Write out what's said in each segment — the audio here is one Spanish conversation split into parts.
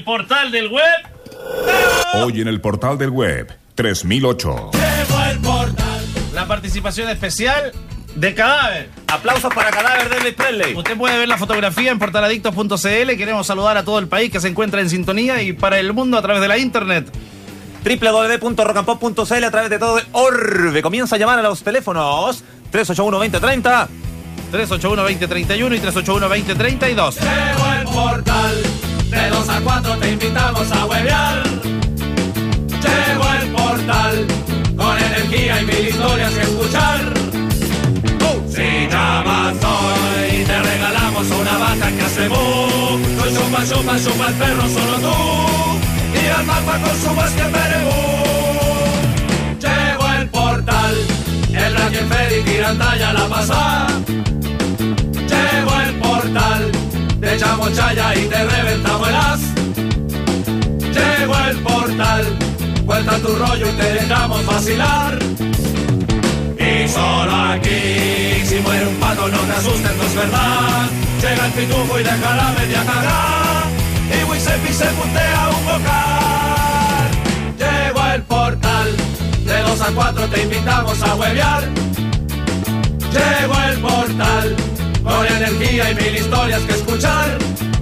portal del web. Hoy en el portal del web 3008. Llegó el portal. La participación especial de Cadáver. Aplausos para Cadáver de Elvis Presley. Usted puede ver la fotografía en portaladictos.cl. Queremos saludar a todo el país que se encuentra en sintonía y para el mundo a través de la internet. www.rockandpop.cl a través de todo el orbe. Comienza a llamar a los teléfonos 381-2030, 381-2031 y 381-2032. Llegó el portal, de 2 a 4 te invitamos a huevear. Llegó el portal, con energía y mil historias que escuchar. Si llamas hoy, te regalamos una vaca que hace mu. No chupa, chupa, chupa el perro, solo tú. Y al mapa con su más que perebú. Llegó el portal, el Raquel Freddy tirantalla la pasa. Llegó el portal, te echamos chaya y te reventamos el as. Llegó el portal, cuenta tu rollo y te dejamos vacilar. Y solo aquí, si muere un pato no te asustes, no es verdad. Llega el pitufo y deja la media cagada. Y Wisepi se puntea un vocal. Llegó el portal, de 2 a 4 te invitamos a huevear. Llegó el portal, con energía y mil historias que escuchar.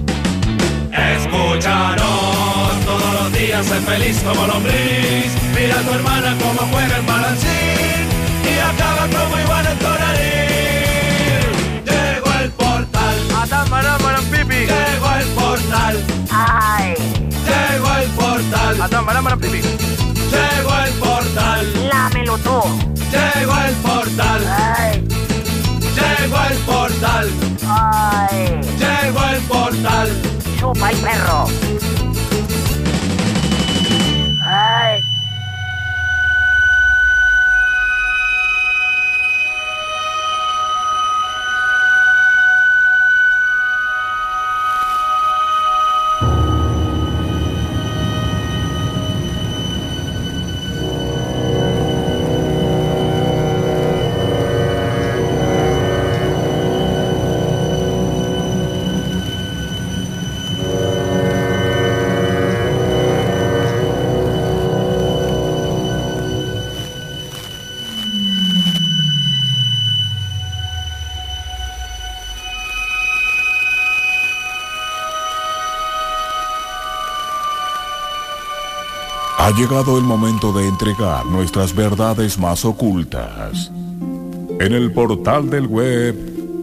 Escúchanos todos los días, sé feliz como lombriz. Mira a tu hermana como juega el balancín y acaba como Iván el Tonarín. Llegó el portal, pipi. llegó el portal, Ay, llegó el portal, pipi. llegó el portal, lámelo tú. llegó el portal, Ay, llegó el portal, ay, llegó el portal. chupa el perro. Ay. Ha llegado el momento de entregar nuestras verdades más ocultas. En el portal del web,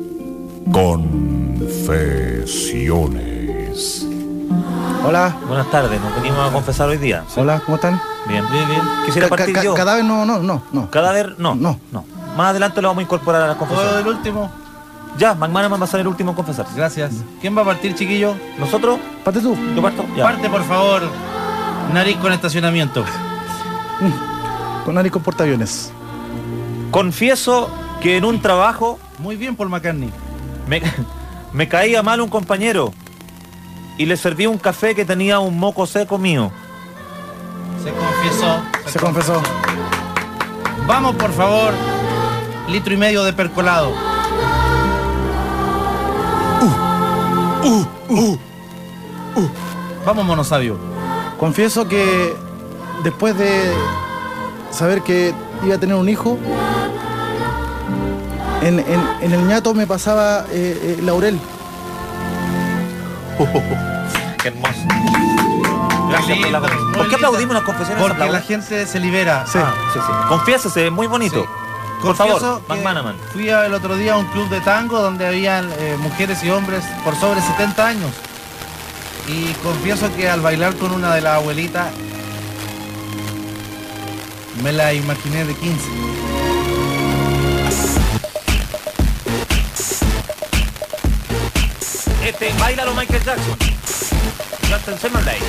Confesiones. Hola, Buenas tardes, nos venimos a confesar hoy día. hola, ¿cómo están? Bien. Quisiera partir yo. Cadáver no. Cadáver, no. No. Más adelante lo vamos a incorporar a las ¿Puedo confesiones. del último? Ya, McManaman va a ser el último en confesar. Gracias. ¿Quién va a partir, chiquillo? ¿Nosotros? Parte tú. ¿Yo parto? Ya. Parte, por favor. Nariz con estacionamiento. Con nariz con portaaviones. Confieso que en un trabajo Muy bien, Paul McCartney. me caía mal un compañero y le serví un café que tenía un moco seco mío. Se confesó. Se confesó. Vamos, por favor. 1,5 litros de percolado. Vamos, monosabio. Confieso que después de saber que iba a tener un hijo, en el ñato me pasaba laurel. Qué hermoso. Gracias por la Lindo, confesión. muy ¿Por qué lindo. aplaudimos las confesiones? Porque ¿Aplauden? la gente se libera. Sí. Ah, sí. Confiésese, muy bonito. Sí. Por Confieso favor, que McManaman. fui el otro día a un club de tango donde habían mujeres y hombres por sobre 70 años. Y confieso que al bailar con una de las abuelitas me la imaginé de 15. Bailalo Michael Jackson. Justin Timberlake.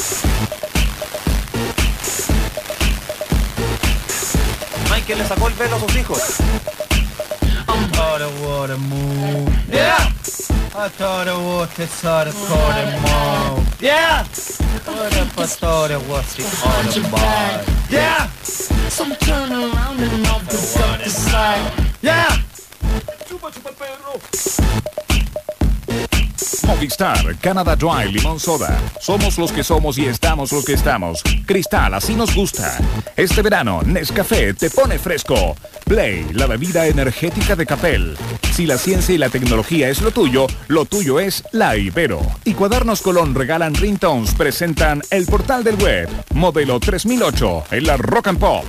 Michael le sacó el pelo a sus hijos. I thought it was a move. Yeah. I thought it was the sort of quarter move. Yeah. What if I thought it was the other bar? Yeah. Some turn around and off the stuff decide. Yeah. Chupa, chupa el perro. Movistar, Canada Dry, Limón Soda. Somos los que somos y estamos los que estamos. Cristal, así nos gusta. Este verano, Nescafé te pone fresco. Play, la bebida energética de Capel. Si la ciencia y la tecnología es lo tuyo es la Ibero. Y Cuadernos Colón regalan ringtones, presentan El Portal del Web, modelo 3008, en la Rock and Pop.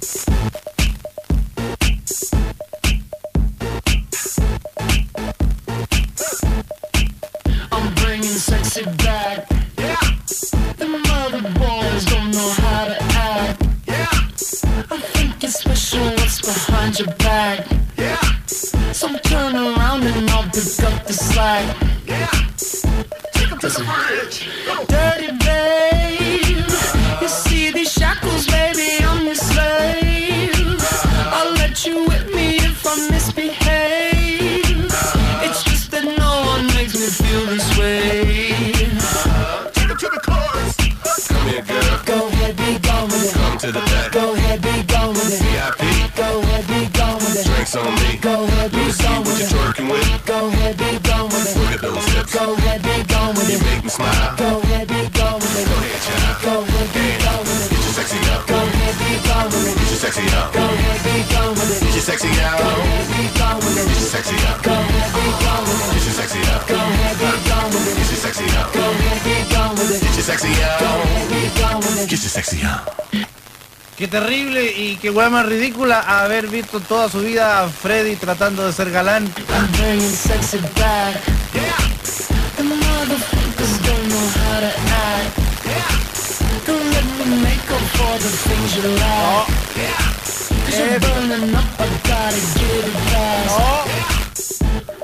I'm bringing sexy back. Yeah. The mother boys don't know how to act. Yeah. I think it's special what's behind your back. Yeah. So turn around and I'll pick up the slack. Yeah. Take them to the bridge. Dirty babe. You see these shackles, baby, I'm your slave. I'll let you whip me if I misbehave. It's just that no one makes me feel this way. Take them to the chorus. Come here, girl. Go ahead, be gone with it. Come to the back. Go ahead, be gone with it. VIP. Go ahead, be gone with it. Drinks on me. Go ahead, be See gone what with you're it. twerking with. Go ahead, be gone with Look it. at those hips. Go ahead, be gone with You it. make me smile. Go ahead, be gone with it. Go ahead, child. Go ahead, be gone with it. Get your sexy out. Go ahead, be gone with it. Get your sexy out. Go ahead, be gone with it. Get your sexy out. Go ahead, be gone with Get it. your sexy out. Go ahead, be gone with it. Get your sexy out. Go ahead, be gone with it. Get your sexy out. Go ahead, be gone with it. Get your sexy out. Go ahead, be gone with it. Get your sexy out. Qué terrible y qué hueá más ridícula haber visto toda su vida a Freddy tratando de ser galán. I'm bringing sexy back. Yeah. The motherfuckers don't know how to act. Yeah. Don't let me make up for the things you lack. Yeah. 'Cause you're burning up, I gotta get it fast.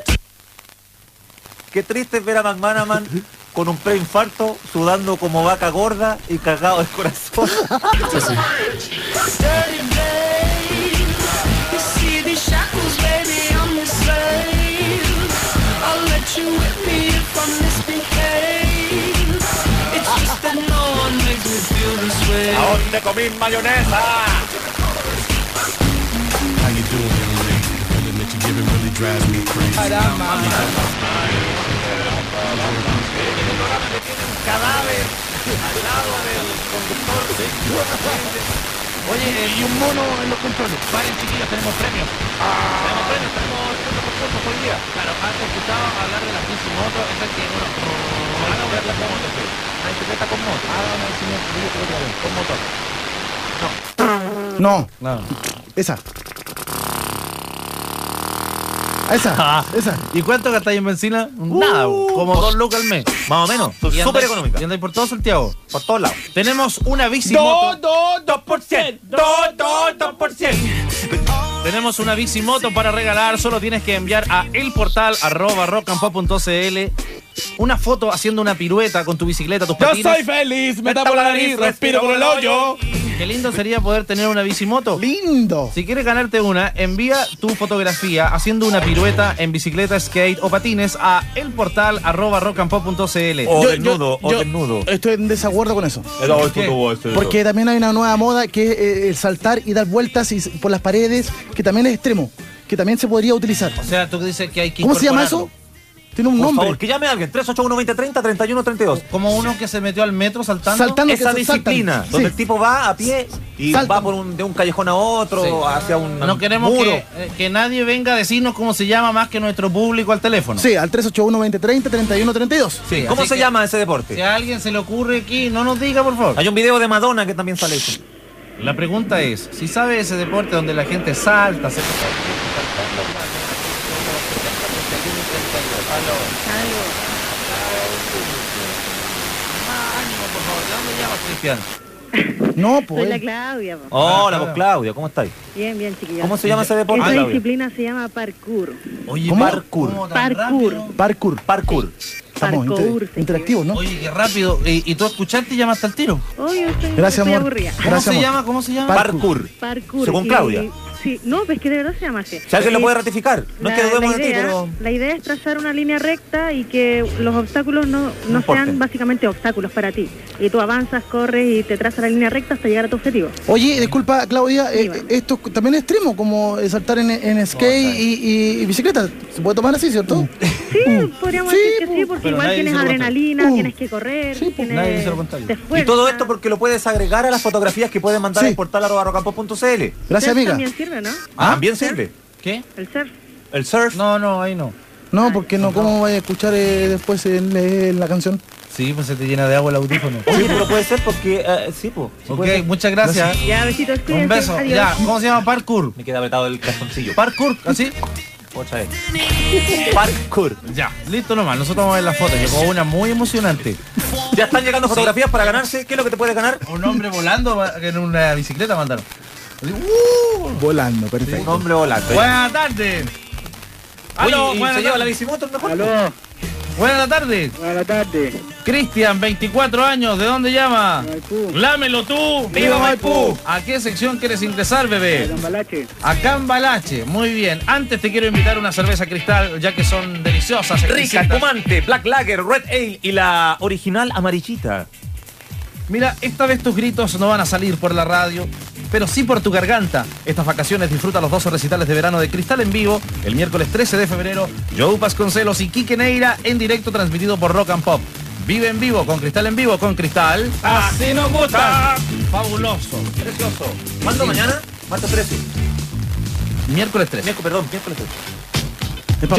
Qué triste es ver a McManaman con un preinfarto, sudando como vaca gorda y cagado el corazón. Dirty babe. You see these shackles, baby, I'm your slave. I'll let you whip me if I misbehave. It's just that no one makes me feel this way. ¿A dónde comí mayonesa? How you doing, young lady? The feeling that you giving really drives me crazy. Cadáver al lado del conductor. Oye, Y un mono en los controles. paren chiquillos, tenemos premios. Tenemos premios, tenemos 30% hoy día. Claro, ¿has escuchado hablar de la Kissimoto? Esa que, bueno, van a ver la moto. La bicicleta con moto. Con motor. No, No. esa. Esa. ¿Y cuánto gastáis en benzina? Nada, como 2 lucas al mes. Más o menos, Y andáis- súper económica. Y andáis por todo Santiago. Por todos lados. Tenemos una bicimoto. 2%. 2%. Tenemos una bicimoto para regalar. Solo tienes que enviar a elportal@rockandpop.cl una foto haciendo una pirueta con tu bicicleta, tus patines. feliz, me tapo la nariz, respiro por el hoyo. Qué lindo sería poder tener una bicimoto. Lindo. Si quieres ganarte una, envía tu fotografía haciendo una pirueta en bicicleta, skate o patines a elportal@rockandpop.cl. O Yo- desnudo, yo- o yo desnudo. Estoy en desacuerdo con eso. ¿Qué? Porque también hay una nueva moda que es el saltar y dar vueltas por las paredes, que también es extremo, que también se podría utilizar. O sea, tú dices que hay que ¿Cómo se llama incorporarlo. eso? Tiene un Por nombre. favor, que llame a alguien. 381-2030, 3132. Como uno que se metió al metro saltando. Saltando. que Esa se disciplina, saltan. donde Sí. el tipo va a pie y Saltan. va de un callejón a otro, Sí. hacia un No queremos muro. que nadie venga a decirnos cómo se llama más que nuestro público al teléfono. Sí, al 381-2030, 3132. Sí, ¿Cómo así se que llama ese deporte? Si a alguien se le ocurre aquí, no nos diga, por favor. Hay un video de Madonna que también sale eso. La pregunta es, si sabe ese deporte donde la gente salta, se... Cristian. No, Soy pues. la Claudia. po. Hola, vos Claudia, ¿cómo estáis? Bien, bien, chiquillos. ¿Cómo se llama ese deporte, Esta Claudia? disciplina se llama parkour. Oye, ¿Cómo? ¿cómo tan Parkour. rápido? Parkour. Parkour. Estamos Parkour, se interactivos, ¿no? Oye, qué rápido. ¿Y tú escuchaste y llamaste al tiro? Oye, Gracias, estoy amor. aburrida. ¿Cómo Gracias, se amor. llama? ¿Cómo se llama? Parkour. Parkour. Parkour. Según y- Claudia. Sí, no, pues que de verdad se llama así. Si alguien lo puede ratificar, no es que dudemos de ti, pero... La idea es trazar una línea recta y que los obstáculos no sean básicamente obstáculos para ti. Y tú avanzas, corres y te trazas la línea recta hasta llegar a tu objetivo. Oye, disculpa, Claudia, esto también es extremo, como saltar en skate y bicicleta. ¿Se puede tomar así, cierto? Sí, podríamos decir que sí, porque pero igual nadie tienes dice lo adrenalina, tienes que correr, nadie dice lo contrario. te Y esfuerzas. todo esto porque lo puedes agregar a las fotografías que pueden mandar al portal @rocampo.cl. Gracias, amiga. También sirve, ¿no? ¿También sirve? ¿Qué? El surf. ¿El surf? No, ahí no. No, porque no, ¿cómo vaya a escuchar después la canción? Sí, pues se te llena de agua el audífono. Oye, pero puede ser porque... sí, pues. Ok, muchas gracias. Ya, besitos, cuídense. Un beso. Adiós. Ya, ¿cómo se llama? Parkour. Me queda apretado el calzoncillo. Parkour, ¿así? Otra vez. Parkour. Ya, listo nomás. Nosotros vamos a ver la foto. Llegó una muy emocionante. Ya están llegando fotografías para ganarse. ¿Qué es lo que te puede ganar? Un hombre volando en una bicicleta mandaron. Volando, perfecto. Un hombre volante. Buenas tardes. Aló, Oye, ¿y buenas se lleva la tardes. bicimoto mejor? Aló, Buenas tardes. buenas tardes. Cristian, 24 años. ¿De dónde llama? Maipú. Lámelo tú. ¡Viva Maipú! ¿A qué sección quieres ingresar, bebé? Cambalache. A Cambalache. Muy bien. Antes te quiero invitar una cerveza Cristal, ya que son deliciosas. Rica, exquisitas. espumante, Black Lager, Red Ale y la original amarillita. Mira, esta vez tus gritos no van a salir por la radio, pero sí por tu garganta. Estas vacaciones disfruta los 12 recitales de verano de Cristal en vivo, el miércoles 13 de febrero, Joe Vasconcelos y Quique Neira en directo transmitido por Rock and Pop. Vive en vivo con Cristal en vivo con Cristal. ¡Así nos gusta! Fabuloso. Precioso. ¿Cuándo mañana? Martes 13. Miércoles 13. Miércoles 13.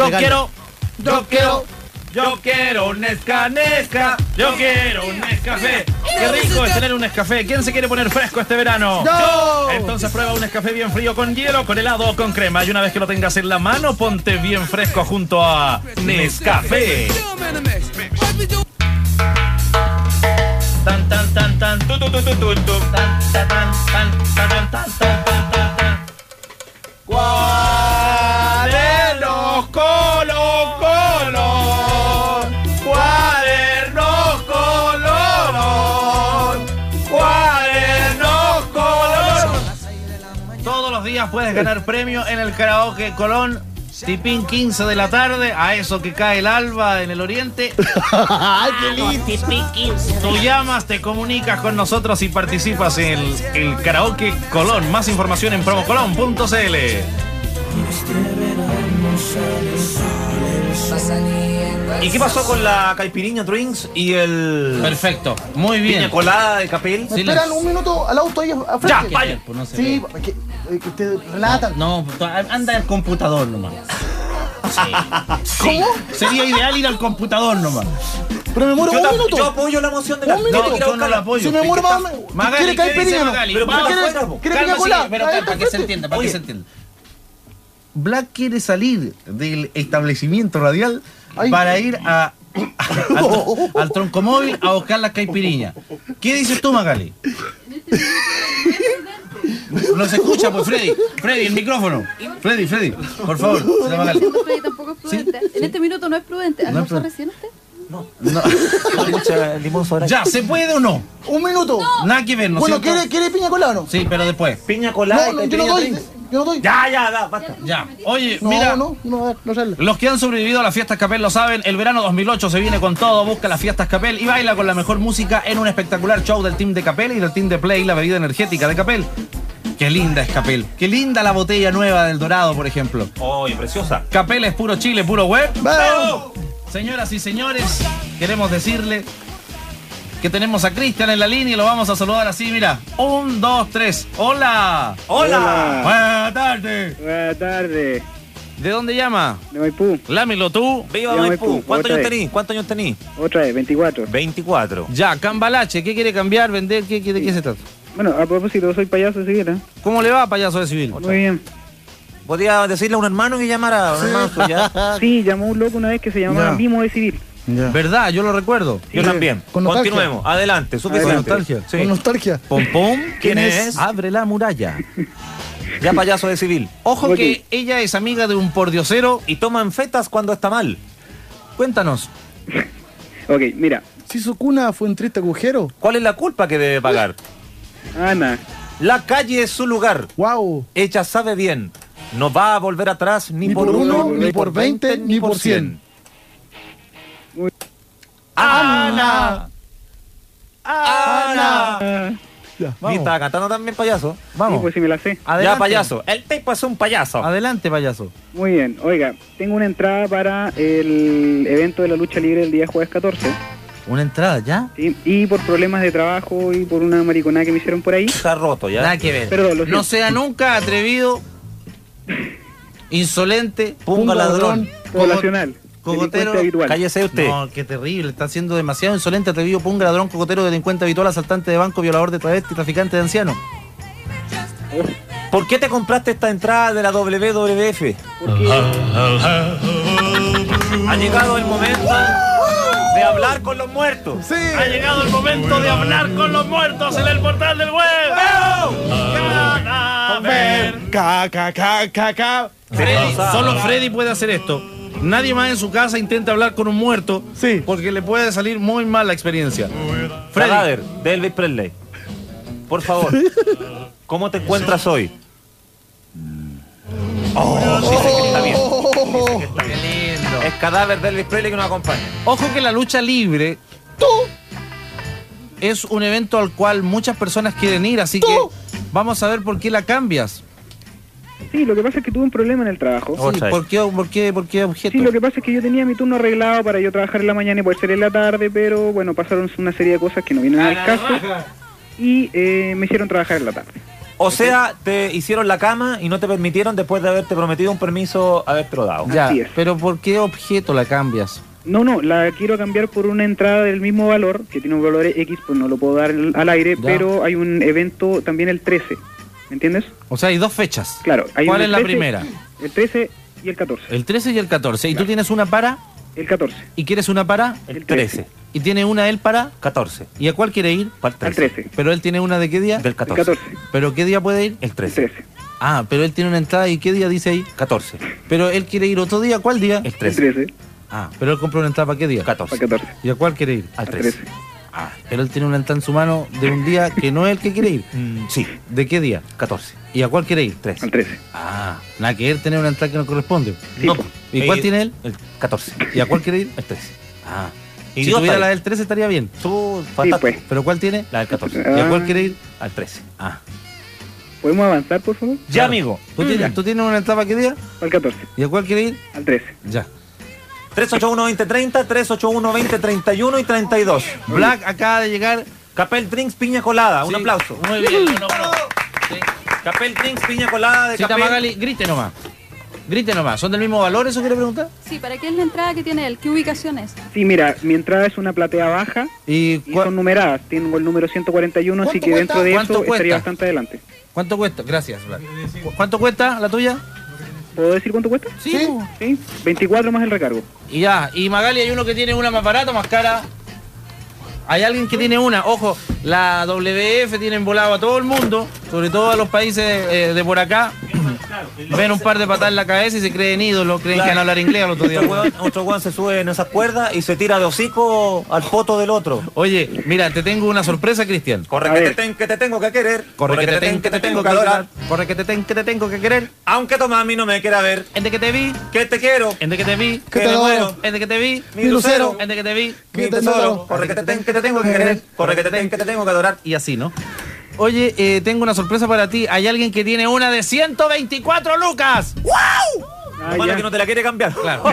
Yo quiero un Nesca. Yo quiero un Nescafé. Qué rico es tener un Nescafé. ¿Quién se quiere poner fresco este verano? ¡Yo! Entonces prueba un Nescafé bien frío con hielo, con helado o con crema. Y una vez que lo tengas en la mano, ponte bien fresco junto a Nescafé. Tan tan tan tan tu tu tu tu tu tu tan tan tan tan tan tan tan tan tan tan. Cuadernos color. Cuadernos color. Todos los días puedes ganar premio en el karaoke Colón. Tipín 15 de la tarde, a eso que cae el alba en el oriente. ¡Ay, qué lindo! Tú llamas, te comunicas con nosotros y participas en el karaoke Colón. Más información en promocolón.cl. ¿Y qué pasó con la caipirinha drinks y el... Perfecto, muy bien. piña colada de Capel? Sí, Esperan un minuto al auto ahí afuera. Ya, vaya. Pues no se Sí, ve. que te relatan. No, anda al computador nomás. ¿Cómo? Sería ideal ir al computador nomás. Pero me muero un minuto. Yo apoyo la moción de la... Un minuto. No, Yo no la apoyo. Si me muero más, Magali, ¿quiere ¿qué dice caipirinha? Magali? Pero Vamos, ¿quiere- afuera, po. quiere Calma, piña colada? sí, pero Ahí para que está se entienda, para Oye. que se entienda. Black quiere salir del establecimiento radial Ay. para ir al troncomóvil a buscar las caipiriñas. ¿Qué dices tú, Magali? No se escucha, pues, Freddy. Freddy, el micrófono. Freddy, por favor. señora Magali. Freddy, tampoco es prudente. En este minuto no es prudente. ¿Almorzó recién usted? No. Mucha limón sobre... Ya, ¿se puede o no? Un minuto. Nada que ver, ¿no es Bueno, cierto? ¿quiere piña colada o no? Sí, pero después. Piña colada y No, yo no caipirinha doy. drinks. Yo no doy. Ya, basta. Ya. Oye, No, mira. no, no sale. Los que han sobrevivido a las fiestas Capel lo saben, el verano 2008 se viene con todo, busca las fiestas Capel y baila con la mejor música en un espectacular show del team de Capel y del team de Play, la bebida energética de Capel. Qué linda es Capel, qué linda la botella nueva del Dorado, por ejemplo. Oye, preciosa. Capel es puro Chile, puro web. ¡Vamos! Señoras y señores, queremos decirle que tenemos a Cristian en la línea y lo vamos a saludar así, mira. 1, 2, 3. ¡Hola! ¡Hola! Buenas tardes. Buenas tardes. ¿De dónde llama? De Maipú. Lámelo tú. ¡Viva Ya, Maipú! Maipú, ¿Cuántos otra años vez. tení? ¿Cuántos años tení? Otra vez, 24. 24. Ya, Cambalache, ¿qué quiere cambiar, vender? ¿De qué se trata? Bueno, a propósito, soy payaso de Siguera. ¿Cómo le va, payaso de civil? Muy bien. ¿Podría decirle a un hermano que llamara? A un hermano suyo. Sí, llamó un loco una vez que se llamaba Ya. Mimo de Civil. ¿Verdad? Yo lo recuerdo. Yo también. Con nostalgia. Continuemos. Adelante. Con Suficiente. nostalgia. Sí. Con nostalgia. Pom pom. ¿Quién es? Abre la muralla. Ya payaso de civil. Ojo Ok. que ella es amiga de un pordiosero. Y toman fetas cuando está mal. Cuéntanos. Ok, mira. Si su cuna fue un triste agujero. ¿Cuál es la culpa que debe pagar? Ana. La calle es su lugar. Wow. Ella sabe bien. No va a volver atrás ni por uno, ni por 20, ni por 100. ¡Ana! ¡Ana! Ya, ¿Y vamos. está cantando también, payaso? Sí, pues sí me la sé. Ya, payaso. El tipo es un payaso. Adelante, payaso. Muy bien. Oiga, tengo una entrada para el evento de la lucha libre el día jueves 14. Una entrada, ¿ya? ¿Sí? Y por problemas de trabajo y por una mariconada que me hicieron por ahí. Está roto, ¿ya? Nada que ver. Perdón, lo siento. No sea nunca atrevido, insolente, Punga ladrón. Poblacional. Cogotero. Delincuente habitual. Cállese usted. No, qué terrible. Está siendo demasiado insolente, atrevido, punga, ladrón, cocotero, delincuente habitual, asaltante de banco, violador de travesti, traficante de ancianos. ¿Por qué te compraste esta entrada de la WWF? Porque Ha llegado el momento de hablar con los muertos. Sí. Ha llegado el momento de hablar con los muertos en el portal del web. Freddy, solo Freddy puede hacer esto. Nadie más en su casa intenta hablar con un muerto, Sí. porque le puede salir muy mal la experiencia. Freddy, Cadáver de Elvis Presley. Por favor, ¿cómo te encuentras hoy? Dice que está bien. Dice que está bien. qué lindo. Es Cadáver de Elvis Presley que nos acompaña. Ojo que la lucha libre es un evento al cual muchas personas quieren ir, así que vamos a ver por qué la cambias. sí, lo que pasa es que tuve un problema en el trabajo. Sí, Otra vez. ¿Por qué objeto? Sí, lo que pasa es que yo tenía mi turno arreglado para yo trabajar en la mañana y poder ser en la tarde, pero bueno, pasaron una serie de cosas que no vienen al caso y me hicieron trabajar en la tarde. O sea, te hicieron la cama y no te permitieron, después de haberte prometido un permiso, habértelo dado. Ya, Así es. pero ¿por qué objeto la cambias? No, la quiero cambiar por una entrada del mismo valor, que tiene un valor X, pues no lo puedo dar al aire, Ya. pero hay un evento también el 13, ¿me entiendes? O sea, hay dos fechas. Claro. Hay ¿Cuál un es la 13, primera? El 13 y el 14. El 13 y el 14. ¿Y tú tienes una para? El 14. ¿Y quieres una para? El 13. ¿Y tiene una él para? 14. ¿Y a cuál quiere ir? Para el Al 13. 13. ¿Pero él tiene una de qué día? Del El 14. 14. ¿Pero qué día puede ir? El El 13. 13. Ah, pero él tiene una entrada y ¿qué día dice ahí? 14. Pero él quiere ir otro día, ¿cuál día? El El 13. 13. Ah, pero él compró una entrada para qué día? 14. Al 14. ¿Y a cuál quiere ir? Al Al 13. 13. Ah, pero él tiene una entrada en su mano de un día que no es el que quiere ir. Sí, ¿De qué día? 14. ¿Y a cuál quiere ir? 13. Al 13. Ah, nada que él tener una entrada que no corresponde. Sí, No, po. ¿y cuál tiene él? El 14. ¿Y a cuál quiere ir? El 13. Ah, Y si yo tuviera está la ahí. del 13 estaría bien. Tú, Sí, fantástico. pues. ¿Pero cuál tiene? La del 14. ¿Y a cuál Ah. quiere ir? Al 13. Ah, ¿Podemos avanzar, por favor? Ya, amigo. ¿tú tienes una entrada para qué día? Al 14. ¿Y a cuál quiere ir? Al 13. Ya. 381-2030, 381-2031 y 32. Black acaba de llegar. Capel Drinks Piña Colada. Un Sí, aplauso. Muy bien, un aplauso. Sí. Capel Drinks Piña Colada de Cita Capel. Magali, grite nomás. Grite nomás. ¿Son del mismo valor? ¿Eso quiere preguntar? Sí, ¿para qué es la entrada que tiene él? ¿Qué ubicación es? Sí, mira, mi entrada es una platea baja ¿Y y son numeradas. Tengo el número 141, así ¿Cuánto que cuesta? dentro de ¿Cuánto eso cuesta? estaría bastante adelante. cuánto cuesta? Gracias, Black. ¿Cuánto cuesta la tuya? ¿Puedo decir cuánto cuesta? Sí. Sí, 24 más el recargo. Y ya. Y Magali, hay uno que tiene una más barata, más cara. Hay alguien que tiene una. Ojo, la WF tiene volado a todo el mundo, sobre todo a los países de por acá. Ven un par de patadas en la cabeza y se creen ídolos, creen que van a hablar inglés al otro día. Otro weón se sube en esas cuerdas y se tira de hocico al poto del otro. Oye, mira, te tengo una sorpresa, Cristian. Corre A que ver. que te tengo que querer. Corre que te tengo que adorar. Corre que te tengo que querer. Aunque tu mami no me quiera ver. En de que te vi, Que te quiero. en de que te vi, Que te me adoro. muero. en de que te vi, Mi lucero. en de que te vi. Mi tesoro. Corre que te tengo que querer. Corre que te tengo que adorar. Y así, ¿no? Oye, tengo una sorpresa para ti. Hay alguien que tiene una de 124 lucas. Ah, Malo ya. que no te la quiere cambiar. Claro.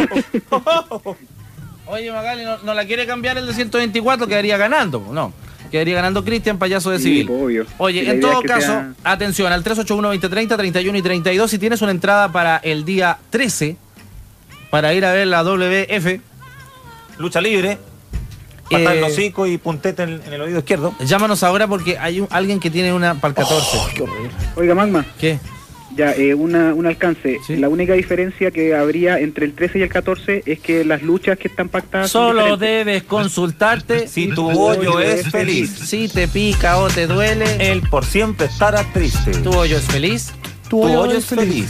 Oye, Magali, no la quiere cambiar el de 124, quedaría ganando. No, quedaría ganando Cristian, payaso de Sí, civil. pues, obvio. Oye, La en idea todo es que caso, sea- atención, al 381-2030, 31 y 32, si tienes una entrada para el día 13, para ir a ver la WF, Lucha libre. Patada en el hocico y puntete en el oído izquierdo. llámanos ahora porque hay alguien que tiene una para el 14. Oiga, Magma, ¿Qué? ya, un alcance. Sí. La única diferencia que habría entre el 13 y el 14 es que las luchas que están pactadas son Solo diferentes. debes consultarte Si tu hoyo es feliz, si te pica o te duele. él por siempre estará triste. ¿Tu hoyo es feliz? Tu hoyo es feliz.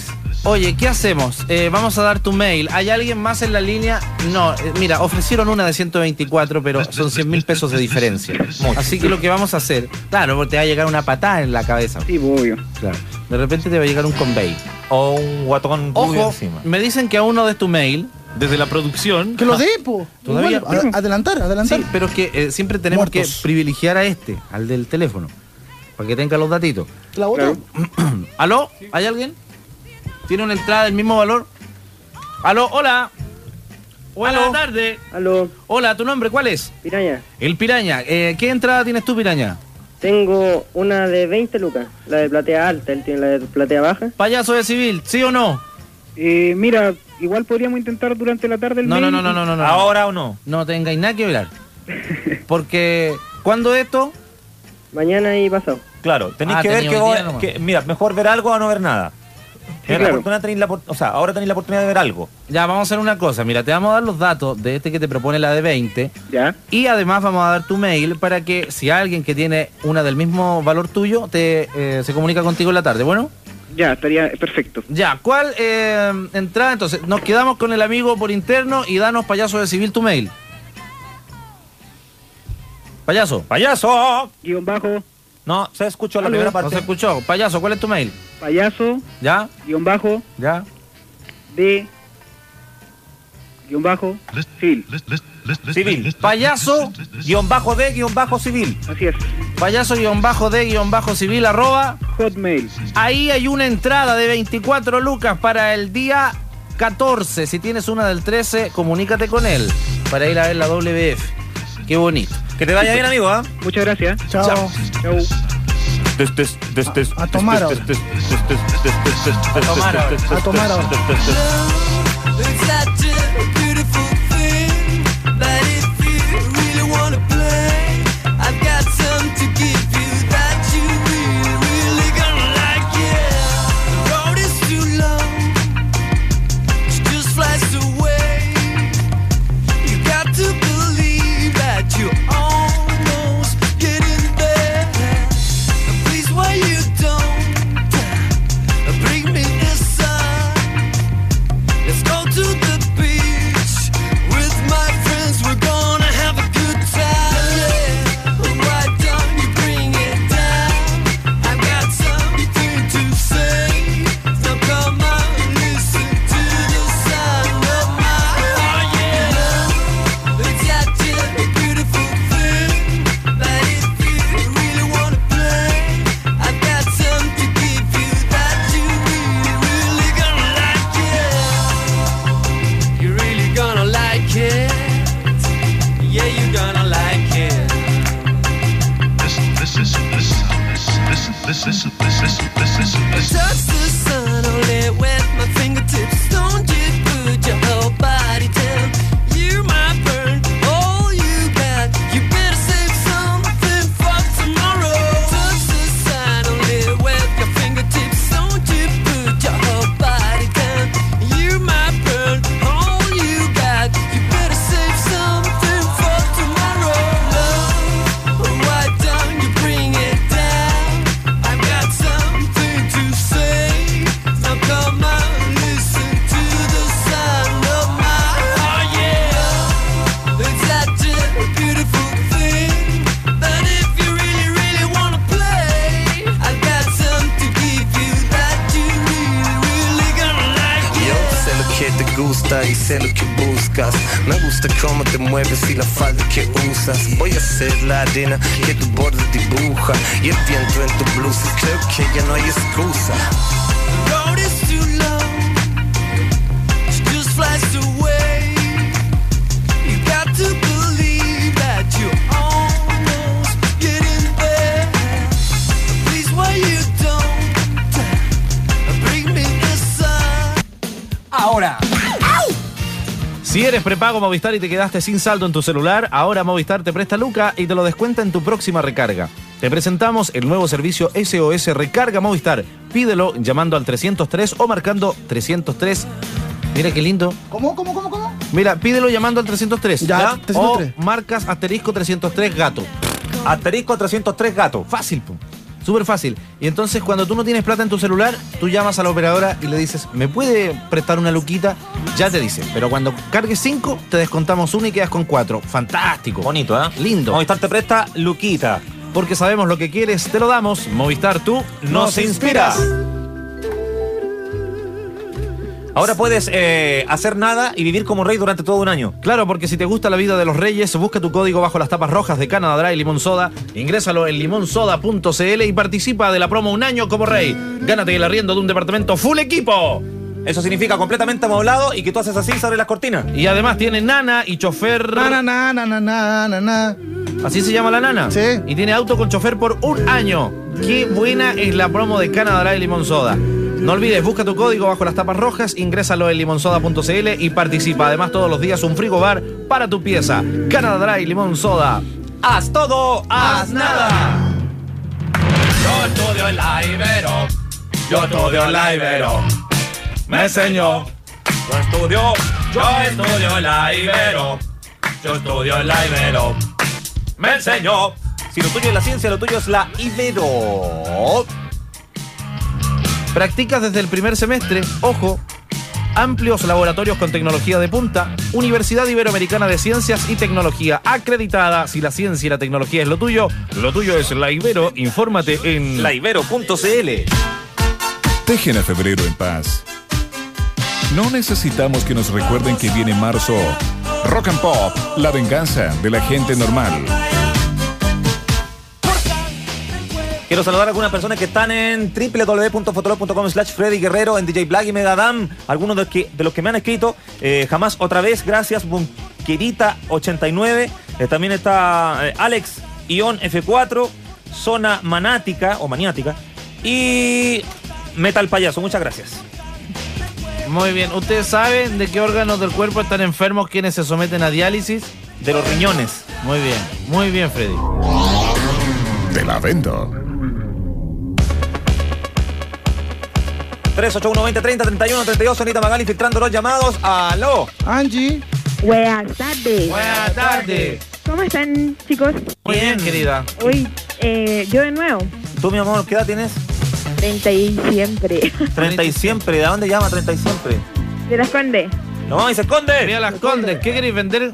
Oye, ¿qué hacemos? Vamos a dar tu mail. ¿Hay alguien más en la línea? No, mira, ofrecieron una de 124, pero son 100.000 pesos de diferencia. Así que lo que vamos a hacer, claro, porque te va a llegar una patada en la cabeza. Sí, obvio. Claro. De repente te va a llegar un convey. O un guatón rubio Ojo, encima. me dicen que a uno de tu mail, desde la producción... Que lo dé, po. Todavía- Igual, adelantar. Sí, pero es que siempre tenemos Muertos. que privilegiar a al del teléfono, para que tenga los datitos. La otra. ¿Aló? ¿Hay alguien? ¿Tiene una entrada del mismo valor? ¿Aló? Hola. Buenas tardes. Aló, Hola, ¿tu nombre cuál es? Piraña. El Piraña. ¿Qué entrada tienes tú, Piraña? Tengo una de 20 lucas, la de platea alta, él tiene la de platea baja. Payaso de civil, ¿sí o no? Mira, igual podríamos intentar durante la tarde el No. mail. ¿Ahora o no? No tengáis nada que hablar. Porque, ¿cuándo esto? Mañana y pasado. Claro, tenéis que ver tenía un día nomás. mira, mejor ver algo a no ver nada. claro. Ahora tenéis la oportunidad de ver algo. Ya, vamos a hacer una cosa. Mira, te vamos a dar los datos de este que te propone la de 20. Ya. Y además vamos a dar tu mail para que si alguien que tiene una del mismo valor tuyo se comunica contigo en la tarde. ¿Bueno? Ya, estaría perfecto. Ya, ¿cuál entrada? Entonces, nos quedamos con el amigo por interno y danos, payaso de civil, tu mail. Payaso. ¡Payaso! Guión bajo, No, se escuchó la Aló. primera No parte. se escuchó. Payaso, ¿cuál es tu mail? payaso, ¿Ya? guión bajo, ¿Ya? de, guión bajo, civil. Civil. Payaso, _de_civil. Así es. payaso_de_civil @ Hotmail. Ahí hay una entrada de 24 lucas para el día 14. Si tienes una del 13, comunícate con él para ir a ver la WF. Qué bonito. Que te vaya bien, amigo, ¿ah? Muchas gracias. Chao. Chau. A tomar ahora. A tomar ahora. It's such a beautiful thing that if you really wanna play, I've got some to give you that you really gonna like. Yeah, the road is too long, it just flies away. You got to believe that you're almost getting there. Please, why you don't bring me the sun? Let's go to the beach with my friends. We're gonna have a good time. Yeah. Why don't you bring it down? I've got something to say. So come on, listen to the sound of my heart. Yeah, it's such a beautiful thing that if you really wanna play, I've got some to give you that you really gonna like. Yeah. You're really gonna like it. Yeah, you're gonna like it. Touch the sun, only with my fingertips. Don't you put your whole body down. You might burn all you got. You better save something for tomorrow. Touch the sun, only with your fingertips. Don't you put your whole body down. You might burn all you got. You better save something for tomorrow. Love, why don't you bring it down? I've got something to say. Now come on, listen to the sound of my heart. Yeah, it's such a beautiful thing. But if you really, really wanna play, I've got some to give you that you really gonna like. Yo sé lo que te gusta y sé lo que buscas. Me gusta cómo te mueves y la falda que usas. Voy a ser la arena que tu borde dibuja y el viento en tu blusa. Creo que ya no hay excusa. The road is too long, it just flies away. You got to believe that you're almost getting there. Please, why you don't bring me the sun? Ahora. Si eres prepago Movistar y te quedaste sin saldo en tu celular, ahora Movistar te presta Luca y te lo descuenta en tu próxima recarga. Te presentamos el nuevo servicio SOS Recarga Movistar. Pídelo llamando al 303 o marcando 303. Mira qué lindo. ¿Cómo? Mira, pídelo llamando al 303. Ya, 303. O marcas *303 gato. Asterisco 303 gato. Fácil, po. Súper fácil. Y entonces cuando tú no tienes plata en tu celular, tú llamas a la operadora y le dices, ¿me puede prestar una luquita? Ya te dice. Pero cuando cargues 5, te descontamos 1 y quedas con 4. Fantástico. Bonito, ¿eh? Lindo. Movistar te presta luquita. Porque sabemos lo que quieres, te lo damos. Movistar, tú nos inspiras. Ahora puedes hacer nada y vivir como rey durante todo un año. Claro, porque si te gusta la vida de los reyes, busca tu código bajo las tapas rojas de Canada Dry Limón Soda, ingrésalo en limonsoda.cl y participa de la promo Un Año como Rey. Gánate el arriendo de un departamento full equipo. Eso significa completamente amoblado y que tú haces así sobre las cortinas. Y además tiene nana y chofer. Así se llama la nana. Sí. Y tiene auto con chofer por un año. Qué buena es la promo de Canada Dry Limón Soda. No olvides, busca tu código bajo las tapas rojas, ingrésalo en limonsoda.cl y participa. Además, todos los días un frigobar para tu pieza. Canada Dry Limón Soda. Haz todo, haz nada. Yo estudio en la Ibero. Yo estudio en la Ibero. Me enseñó. Yo estudio en la Ibero. Yo estudio en la Ibero. Me enseñó. Si lo tuyo es la ciencia, lo tuyo es la Ibero. Practicas desde el primer semestre, ojo, amplios laboratorios con tecnología de punta, Universidad Iberoamericana de Ciencias y Tecnología, acreditada. Si la ciencia y la tecnología es lo tuyo es la Ibero. Infórmate en laibero.cl. Dejen a febrero en paz. No necesitamos que nos recuerden que viene marzo. Rock and Pop, la venganza de la gente normal. Quiero saludar a algunas personas que están en www.fotolog.com/Freddy Guerrero, en DJ Black y Megadam. Algunos de los que me han escrito. Jamás otra vez, gracias. Bunkerita89. También está Alex Ion F4. Zona Manática o Maniática. Y Metal Payaso. Muchas gracias. Muy bien. ¿Ustedes saben de qué órganos del cuerpo están enfermos quienes se someten a diálisis? De los riñones. Muy bien, Freddy. Te la vendo. 381-2030-31-32, Sonita Magali filtrando los llamados. ¡Aló! Angie. Buenas tardes. Buenas tardes. ¿Cómo están, chicos? Muy bien, querida. Hoy, yo de nuevo. ¿Tú, mi amor, qué edad tienes? 30 y siempre. 30 y siempre. ¿De dónde llama 30 y siempre? ¿De Las Condes? No, mames, se esconde. Mira Las Condes. ¿Qué queréis vender?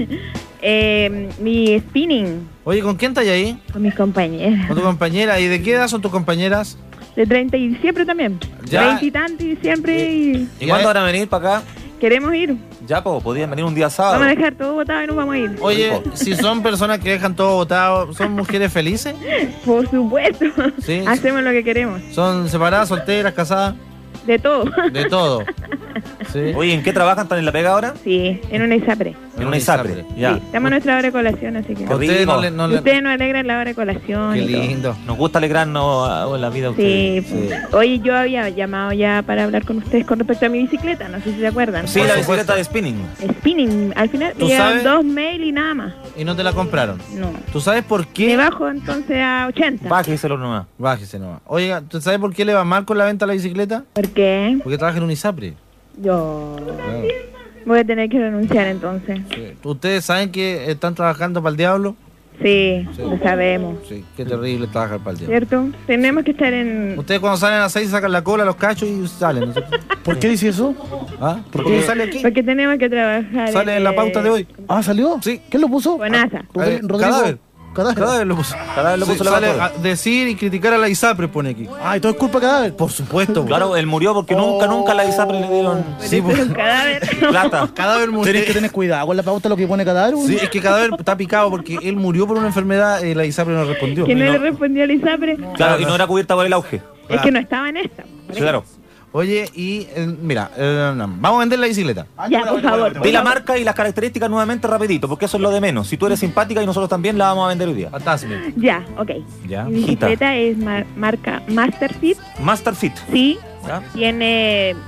Mi spinning. Oye, ¿con quién estás ahí? Con mis compañeras. Con tu compañera. ¿Y de qué edad son tus compañeras? De 30 y siempre también. Ya. 20 y tanto y siempre. ¿Y cuándo van a venir para acá? Queremos ir. Ya, pues, podrían venir un día sábado. Vamos a dejar todo botado y nos vamos a ir. Oye, si son personas que dejan todo botado, ¿son mujeres felices? Por supuesto. Sí. Hacemos lo que queremos. ¿Son separadas, solteras, casadas? De todo. De todo. Sí. Oye, ¿en qué trabajan? ¿Están en la pega ahora? Sí, en una ISAPRE. En una ISAPRE, ya. Sí, estamos en nuestra hora de colación, así que. Ustedes no le... Ustedes nos alegran la hora de colación. Qué y todo. lindo. Nos gusta alegrarnos en la vida de Sí, ustedes. pues. Oye, yo había llamado ya para hablar con ustedes con respecto a mi bicicleta, no sé si se acuerdan. Sí, la bicicleta de spinning. Spinning, al final me ¿Tú llegan sabes? 2 mails y nada más. ¿Y no te la compraron? No. ¿Tú sabes por qué? Me bajo entonces a 80. Bájeselo nomás. Bájese nomás. Oiga, ¿tú sabes por qué le va mal con la venta de la bicicleta? ¿Por qué? Porque trabaja en un ISAPRE. Yo Claro. voy a tener que renunciar entonces. Sí. ¿Ustedes saben que están trabajando para el diablo? Sí, Sí. lo sabemos. Sí, qué terrible trabajar para el diablo. ¿Cierto? Tenemos que estar en... Ustedes cuando salen a las 6 sacan la cola, los cachos y salen. ¿no? ¿Por qué dice eso? ¿Ah? ¿Por qué sale aquí? Porque tenemos que trabajar... Sale en la pauta de hoy. Ah, ¿salió? Sí. ¿Quién lo puso? Buenaza. Rodrigo. Cadáver. Cadáver. Cadáver lo puso. Cadáver lo puso la sale pauta. a decir y criticar a la ISAPRE, pone aquí. Ah, ¿y todo es culpa de Cadáver? Por supuesto. Claro, él murió porque nunca a la ISAPRE le dieron Sí, Este es un cadáver. plata. Cadáver murió. Tienes que tener cuidado con la pauta lo que pone Cadáver. güey. Sí, es que Cadáver está picado porque él murió por una enfermedad y la ISAPRE no respondió. Que no Y le respondió al ISAPRE. Claro, y no era cubierta por el auge. Es que no estaba en esta. Sí, claro. Oye, y mira, vamos a vender la bicicleta. Ya, por favor. Di la marca y las características nuevamente rapidito, porque eso es lo de menos. Si tú eres simpática y nosotros también la vamos a vender hoy día. Fantástico. Ya, ok. Ya. Mi bicicleta es marca Masterfit. Masterfit. Sí. ¿Ya? Tiene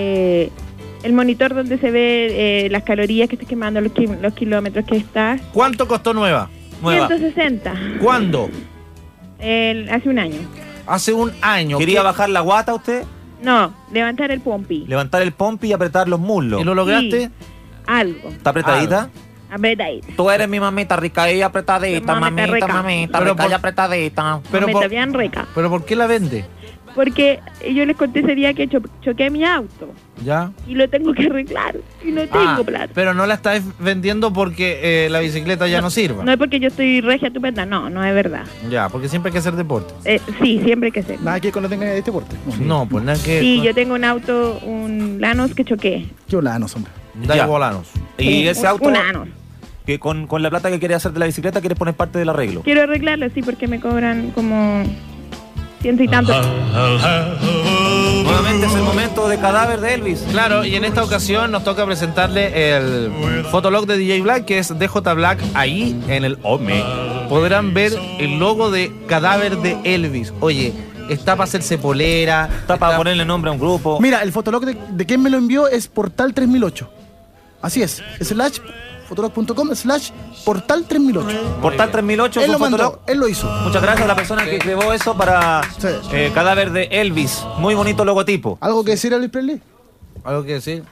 el monitor donde se ve las calorías que estás quemando, los kilómetros que estás. ¿Cuánto costó nueva? 160. ¿Cuándo? Hace un año. Hace un año. ¿Quería bajar la guata usted? No, levantar el pompi. Levantar el pompi y apretar los muslos. ¿Y lo lograste? Sí, algo. ¿Está apretadita? Apretadita. Tú eres mi mamita rica y apretadita, Mamita rica. mamita Pero rica por- y apretadita. Pero Mamita por, bien rica. pero ¿por qué la vende? Porque yo les conté ese día que choqué mi auto ¿Ya? y lo tengo que arreglar y no tengo plata. Pero no la estás vendiendo porque la bicicleta ya no sirva. No es porque yo estoy regia estupenda, no es verdad. Ya, porque siempre hay que hacer deporte. Sí, siempre hay que ser. Nada que con la tenga de deporte. No, pues nada que... Sí, yo tengo un auto, un Lanos que choqué. Qué olanos, hombre. Da Ya. igualanos. Y ese auto, Un Lanos. que con la plata que quieres hacer de la bicicleta, quieres poner parte del arreglo. Quiero arreglarlo, sí, porque me cobran como 100 y tantos. Nuevamente es el momento de Cadáver de Elvis. Claro, y en esta ocasión nos toca presentarle el fotolog de DJ Black, que es DJ Black. Ahí en el OME podrán ver el logo de Cadáver de Elvis. Oye, está para hacerse polera, Está para ponerle nombre a un grupo. Mira, el fotolog de quien me lo envió es Portal 3008. Así es. /fotolog.com/Portal 3008. Portal 3008 Él es lo un mandó, fotolog. él lo hizo. Muchas gracias a la persona que creó eso para Sí. Cadáver de Elvis. Muy bonito logotipo. ¿Algo que decir a Luis Presley? ¿Algo que decir?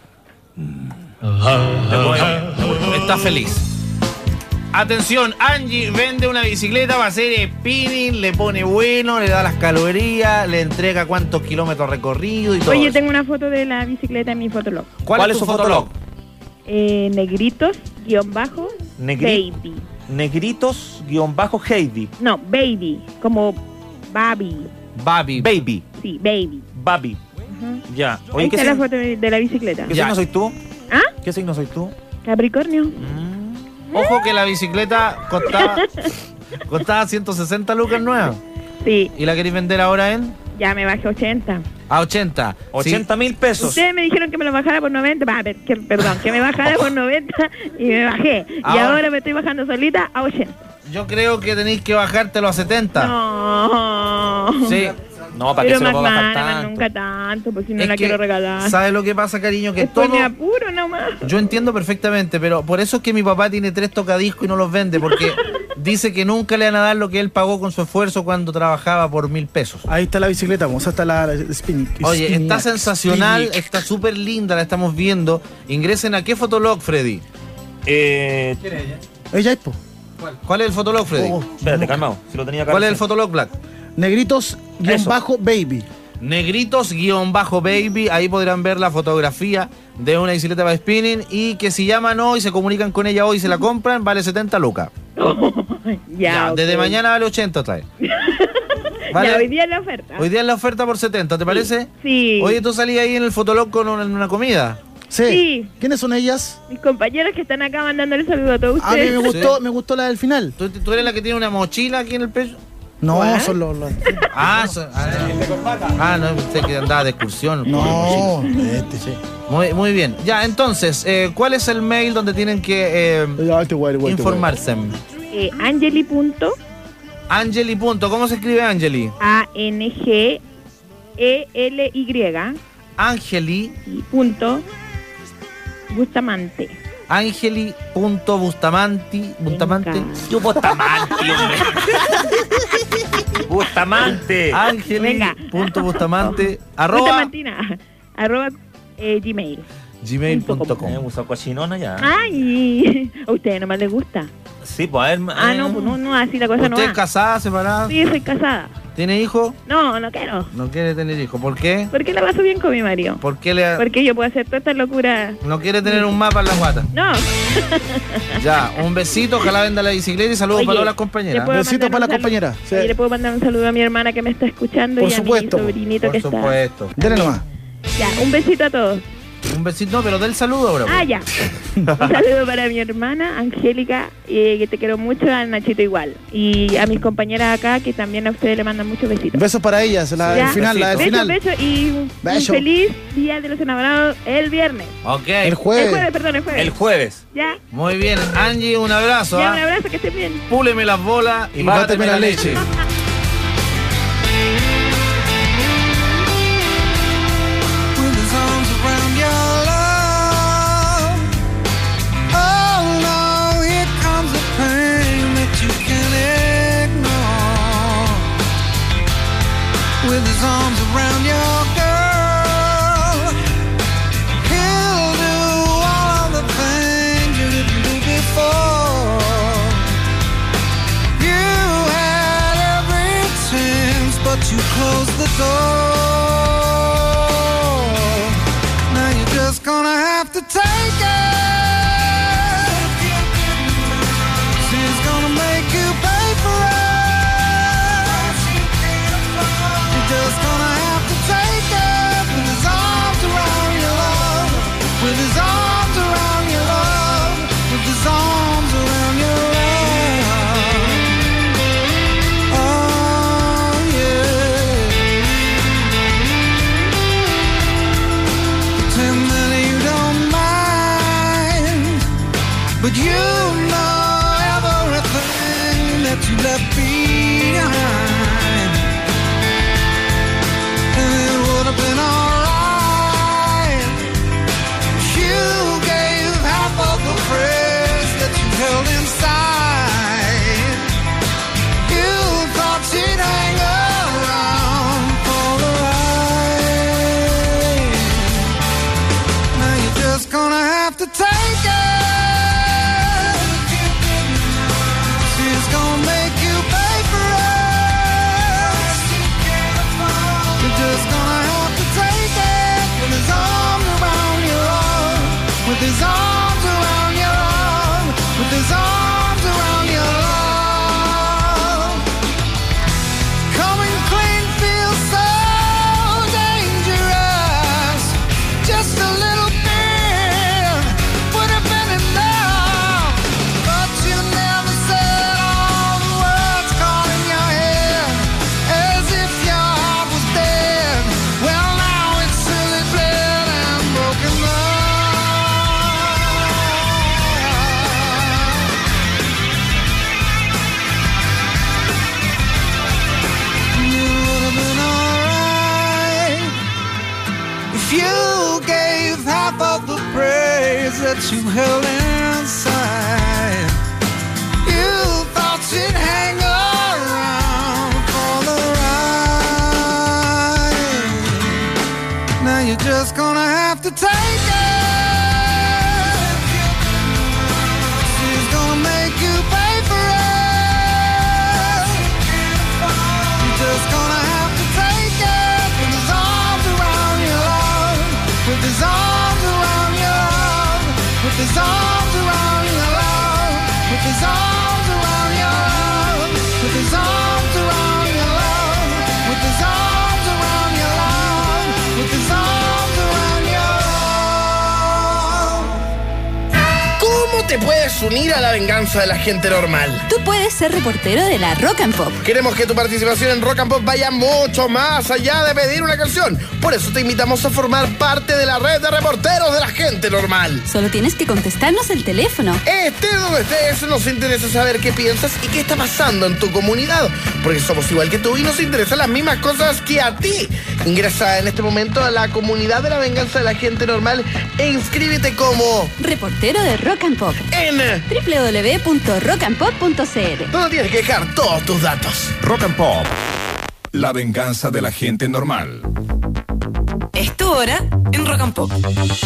Está feliz. Atención, Angie vende una bicicleta, va a hacer spinning, le pone bueno, le da las calorías, le entrega cuántos kilómetros recorridos y todo. Oye, eso. tengo una foto de la bicicleta en mi fotolog. ¿Cuál es su fotolog? Negritos, Negri- baby. Negritos-Heidi. No, baby, como baby. Baby. Baby. Sí, baby. Baby. Ujú. Ya. Ahí Oye, ¿qué, está la signo, foto de la bicicleta. ¿qué signo soy tú? ¿Ah? ¿Qué signo soy tú? Capricornio. Ojo que la bicicleta costaba 160 lucas nueva. Sí, ¿Y la queréis vender ahora en? ya me bajé 80. A 80. 80.000 pesos. Ustedes me dijeron que me lo bajara por 90. Perdón, que me bajara por 90 y me bajé. Y ahora me estoy bajando solita a 80. Yo creo que tenéis que bajártelo a 70. No. Sí. No, ¿para qué Pero se lo más va a bajar nada, tanto? nunca tanto, pues si no Es la que, quiero regalar. ¿sabes lo que pasa, cariño? Que Después todo... me apuro nomás. Yo entiendo perfectamente, pero por eso es que mi papá tiene 3 tocadiscos y no los vende, porque dice que nunca le van a dar lo que él pagó con su esfuerzo cuando trabajaba por 1.000 pesos. Ahí está la bicicleta, vamos, hasta la spinning. Oye, spinning. está sensacional, Spinning. está súper linda, la estamos viendo. Ingresen a qué fotolog, Freddy. Ella es, po. ¿Cuál es el fotolog, Freddy? Oh, Espérate, calmado. Si lo tenía acá. ¿Cuál es el recién. fotolog, Black? Negritos-baby. Negritos-baby, ahí podrán ver la fotografía de una bicicleta para spinning y que si llaman hoy, se comunican con ella hoy y se la compran, vale 70 lucas. Ya, Desde ok. mañana vale 80 otra vez. Ya, hoy día es la oferta. Hoy día es la oferta por 70, ¿te parece? Sí. Oye, tú salías ahí en el fotolog con una comida. Sí. Sí. ¿Quiénes son ellas? Mis compañeros que están acá mandándole saludos a todos A mí ustedes. me gustó la del final. ¿Tú eres la que tiene una mochila aquí en el pecho? No, ¿Cuál? son los no, pensé que andaba de excursión. no, sí. Muy bien. Ya, entonces, ¿cuál es el mail donde tienen que informarse? Angeli. Angeli. ¿Cómo se escribe Angeli? ANGELY. Angeli. Bustamante. Angeli.Bustamante. Yo Bustamante, hombre. Bustamante. Angeli.Bustamante. Arroba Bustamantina. Gmail. gmail.com. Usa cochinona ya. Ay, a ustedes nomás les gusta. Sí, pues a ver. No, pues no, así la cosa no ¿Usted es va. casada, separada? Sí, soy casada. ¿Tiene hijo? No, no quiero. No quiere tener hijo. ¿Por qué? ¿Por qué la paso bien con mi marido? ¿Por qué le Porque yo puedo hacer todas estas locuras. no quiere tener un mapa en la guata? No. Ya, un besito, ojalá venda la bicicleta y saludos Oye, para todas las ¿le compañeras. puedo Besito mandar para la un compañera. Sí. Oye, le puedo mandar un saludo a mi hermana que me está escuchando Por y supuesto. a mi sobrinito Por que supuesto. Dele nomás. está. Ya, un besito a todos. Un besito, no, pero del saludo ahora. Ah, ya. Un saludo para mi hermana, Angélica, que te quiero mucho, a Nachito igual. Y a mis compañeras acá, que también a ustedes le mandan muchos besitos. Besos para ellas, la del Ya. final, la del Besos, final. besos y un Beso. feliz Día de los Enamorados el viernes. Ok. El El jueves. jueves, perdón, el jueves. El jueves. Ya, Muy bien. Angie, un abrazo. ya, ¿ah? un abrazo, que estés bien. Púleme las bolas y báteme la leche. With his arms around your love. Oh no, here comes a pain that you can't ignore. With his arms around your girl, he'll do all of the things you didn't do before. you close the door. Now you're just gonna have to take it. She's gonna make you pay for it. You're just gonna have to take it with his arms around your love, with his arms around your love, with his arms around your love. Oh yeah. Pretend that you don't mind, but you know everything that you left behind. And it would have been alright if you gave half of the praise that you held inside. You thought she'd hang around for the ride. Now you're just gonna have to take it. She's gonna make you pay for it. You're just gonna have to take it with his arms around your love, with his arms around your love, with his arms around your love. Coming clean feels so dangerous. Just a little bit would have been enough, but you never said all the words caught in your head, as if your heart was dead. Well, now it's silly bled and broken You would have been alright if you gave half of the praise that you held inside. You thought she'd hang around for the ride. Now you're just gonna have to take it. She's gonna make you pay for it. You're just gonna have to take it with his arms around your love, with his arms around your love, with his arms around your love, with his arms around your love, with his arms around your love, with his arms around your love, with his arms around your love. ¿Cómo te puedes unir a la venganza de la gente normal? Tú puedes ser reportero de la Rock and Pop. Queremos que tu participación en Rock and Pop vaya mucho más allá de pedir una canción. Por eso te invitamos a formar parte de la red de reporteros de la gente normal. Solo tienes que contestarnos el teléfono. Estés donde estés, nos interesa saber qué piensas y qué está pasando en tu comunidad. Porque somos igual que tú y nos interesan las mismas cosas que a ti. Ingresa en este momento a la comunidad de la venganza de la gente normal e inscríbete como reportero de Rock and Pop en www.rockandpop.cl, donde tienes que dejar todos tus datos. Rock and Pop. La venganza de la gente normal. Es tu hora en Rock and Pop.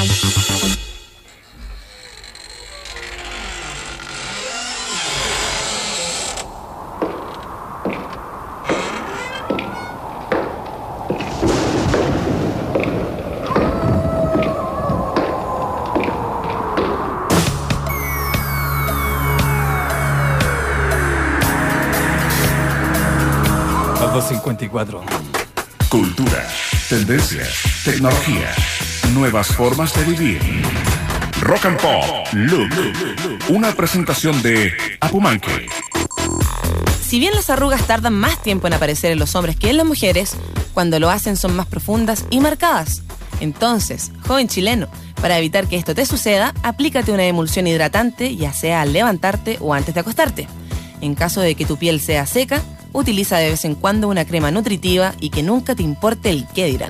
Las 2:54. Cultura, tendencias, tecnología, nuevas formas de vivir. Rock and Pop Look. Una presentación de Apumanque. Si bien las arrugas tardan más tiempo en aparecer en los hombres que en las mujeres, cuando lo hacen son más profundas y marcadas. Entonces, joven chileno, para evitar que esto te suceda, aplícate una emulsión hidratante, ya sea al levantarte o antes de acostarte. En caso de que tu piel sea seca, utiliza de vez en cuando una crema nutritiva y que nunca te importe el qué dirán.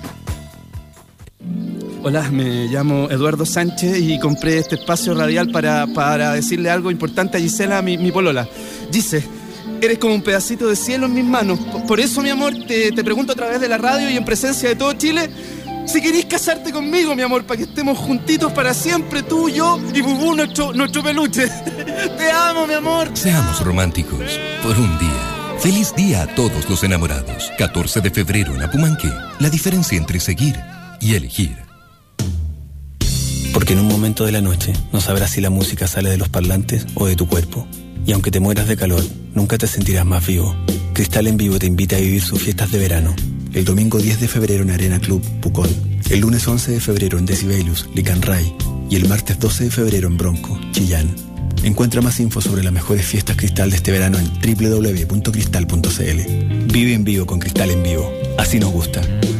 Hola, me llamo Eduardo Sánchez y compré este espacio radial para decirle algo importante a Gisela, mi polola. Gise, eres como un pedacito de cielo en mis manos. Por eso, mi amor, te pregunto a través de la radio y en presencia de todo Chile, si querís casarte conmigo, mi amor, para que estemos juntitos para siempre, tú, yo y Bubú, nuestro peluche. Te amo, mi amor. Seamos románticos por un día. Feliz día a todos los enamorados. 14 de febrero en Apumanque. La diferencia entre seguir y elegir. Porque en un momento de la noche no sabrás si la música sale de los parlantes o de tu cuerpo. Y aunque te mueras de calor, nunca te sentirás más vivo. Cristal en Vivo te invita a vivir sus fiestas de verano. El domingo 10 de febrero en Arena Club, Pucón. El lunes 11 de febrero en Decibelius, Licanray. Y el martes 12 de febrero en Bronco, Chillán. Encuentra más info sobre las mejores fiestas Cristal de este verano en www.cristal.cl. Vive en vivo con Cristal en Vivo. Así nos gusta.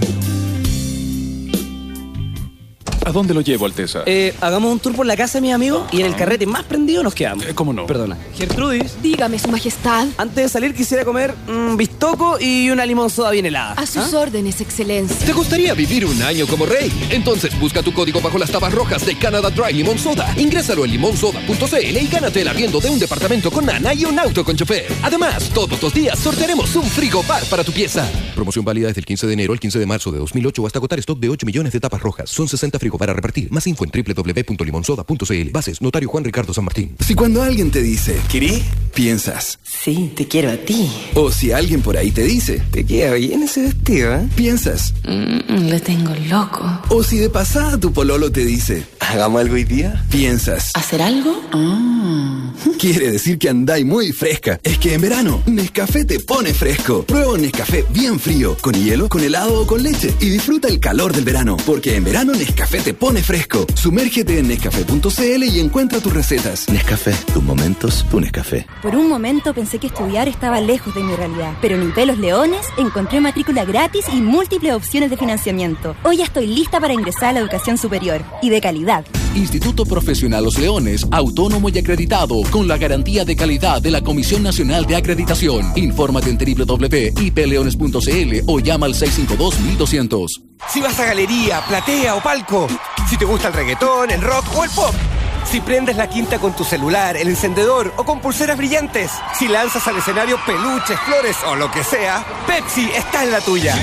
¿A dónde lo llevo, Alteza? Hagamos un tour por la casa de mi amigo y en el carrete más prendido nos quedamos. ¿Cómo no? Perdona. Gertrudis. Dígame, su majestad. Antes de salir quisiera comer bistoco y una limón soda bien helada. A sus órdenes, excelencia. ¿Te gustaría vivir un año como rey? Entonces busca tu código bajo las tapas rojas de Canada Dry Limón Soda. Ingrésalo en limonsoda.cl y gánate el arriendo de un departamento con nana y un auto con chofer. Además, todos los días sortearemos un frigobar para tu pieza. Promoción válida desde el 15 de enero al 15 de marzo de 2008 hasta agotar stock de 8 millones de tapas rojas. Son 60 frigobar a repartir. Más info en www.limonsoda.cl. Bases, Notario Juan Ricardo San Martín. Si cuando alguien te dice, ¿querí? Piensas, sí, te quiero a ti. O si alguien por ahí te dice, te queda bien ese vestido, ¿eh? Piensas, le tengo loco. O si de pasada tu pololo te dice, ¿hagamos algo hoy día? Piensas, ¿hacer algo? Quiere decir que andáis muy fresca. Es que en verano, Nescafé te pone fresco. Prueba un Nescafé bien frío, con hielo, con helado o con leche. Y disfruta el calor del verano. Porque en verano Nescafé te pone fresco. Sumérgete en Nescafé.cl y encuentra tus recetas. Nescafé, tus momentos, tu Nescafé. Por un momento pensé que estudiar estaba lejos de mi realidad. Pero en IP Los Leones encontré matrícula gratis y múltiples opciones de financiamiento. Hoy ya estoy lista para ingresar a la educación superior. Y de calidad. Instituto Profesional Los Leones, autónomo y acreditado, con la garantía de calidad de la Comisión Nacional de Acreditación. Infórmate en www.ipleones.cl o llama al 652-1200. Si vas a galería, platea o palco, si te gusta el reggaetón, el rock o el pop, si prendes la quinta con tu celular, el encendedor o con pulseras brillantes, si lanzas al escenario peluches, flores o lo que sea, Pepsi está en la tuya.